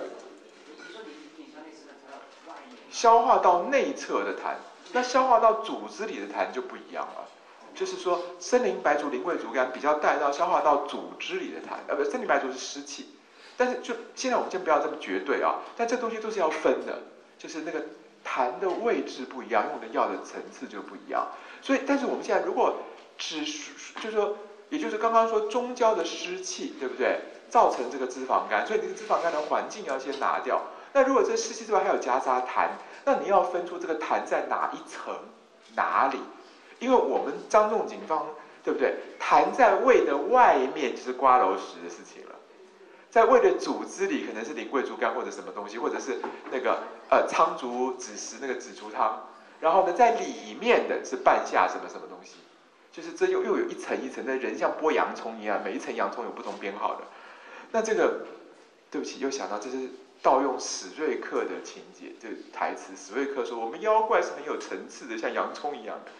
消化到内侧的痰，那消化到组织里的痰就不一样了。就是说，森林白术、苓桂竹甘比较带到消化到组织里的痰，呃，不，森林白术是湿气，但是就现在我们先不要这么绝对啊，但这东西都是要分的，就是那个痰的位置不一样，用的药的层次就不一样。所以，但是我们现在如果只就是说，也就是刚刚说中焦的湿气，对不对？造成这个脂肪肝，所以这个脂肪肝的环境要先拿掉。那如果这湿气之外还有夹杂痰，那你要分出这个痰在哪一层哪里？因为我们张仲景方，对不对？痰在胃的外面就是瓜蒌实的事情了，在胃的组织里可能是苓桂竹甘或者什么东西，或者是那个呃苍竹子实那个紫竹汤。然后呢，在里面的是半夏什么什么东西，就是这又又有一层一层的，人像剥洋葱一样，每一层洋葱有不同编号的。那这个，对不起，又想到这是盗用史瑞克的情节，这个台词。史瑞克说：“我们妖怪是很有层次的，像洋葱一样的。”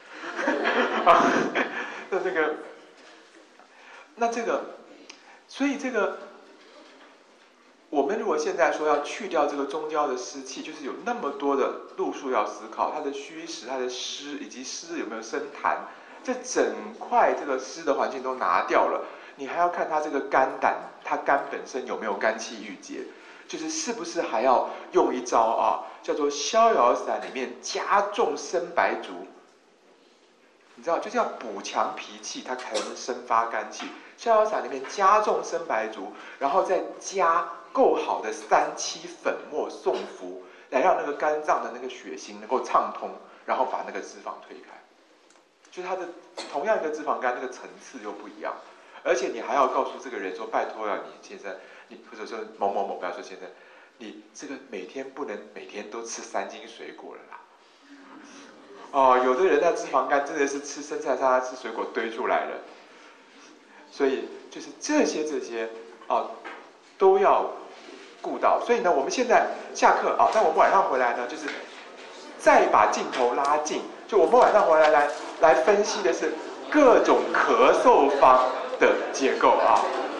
那这个，那这个，所以这个。我们如果现在说要去掉这个中焦的湿气，就是有那么多的路数要思考，它的虚实、它的湿以及湿有没有生痰，这整块这个湿的环境都拿掉了，你还要看它这个肝胆，它肝本身有没有肝气郁结，就是是不是还要用一招啊，叫做逍遥散里面加重生白术，你知道，就是要补强脾气，它才能生发肝气。逍遥散里面加重生白术，然后再加够好的三七粉末送服，来让那个肝脏的那个血行能够畅通，然后把那个脂肪推开。就是它的同样一个脂肪肝，那个层次又不一样，而且你还要告诉这个人说：拜托了，你先生，你或者说某某某，不要说先生， 你这个每天不能每天都吃三斤水果了啦。哦，有的人的脂肪肝真的是吃生菜沙拉、吃水果堆出来了。所以就是这些这些啊都要顾到。所以呢，我们现在下课啊，那我们晚上回来呢，就是再把镜头拉近，就我们晚上回来来来分析的是各种咳嗽方的结构啊。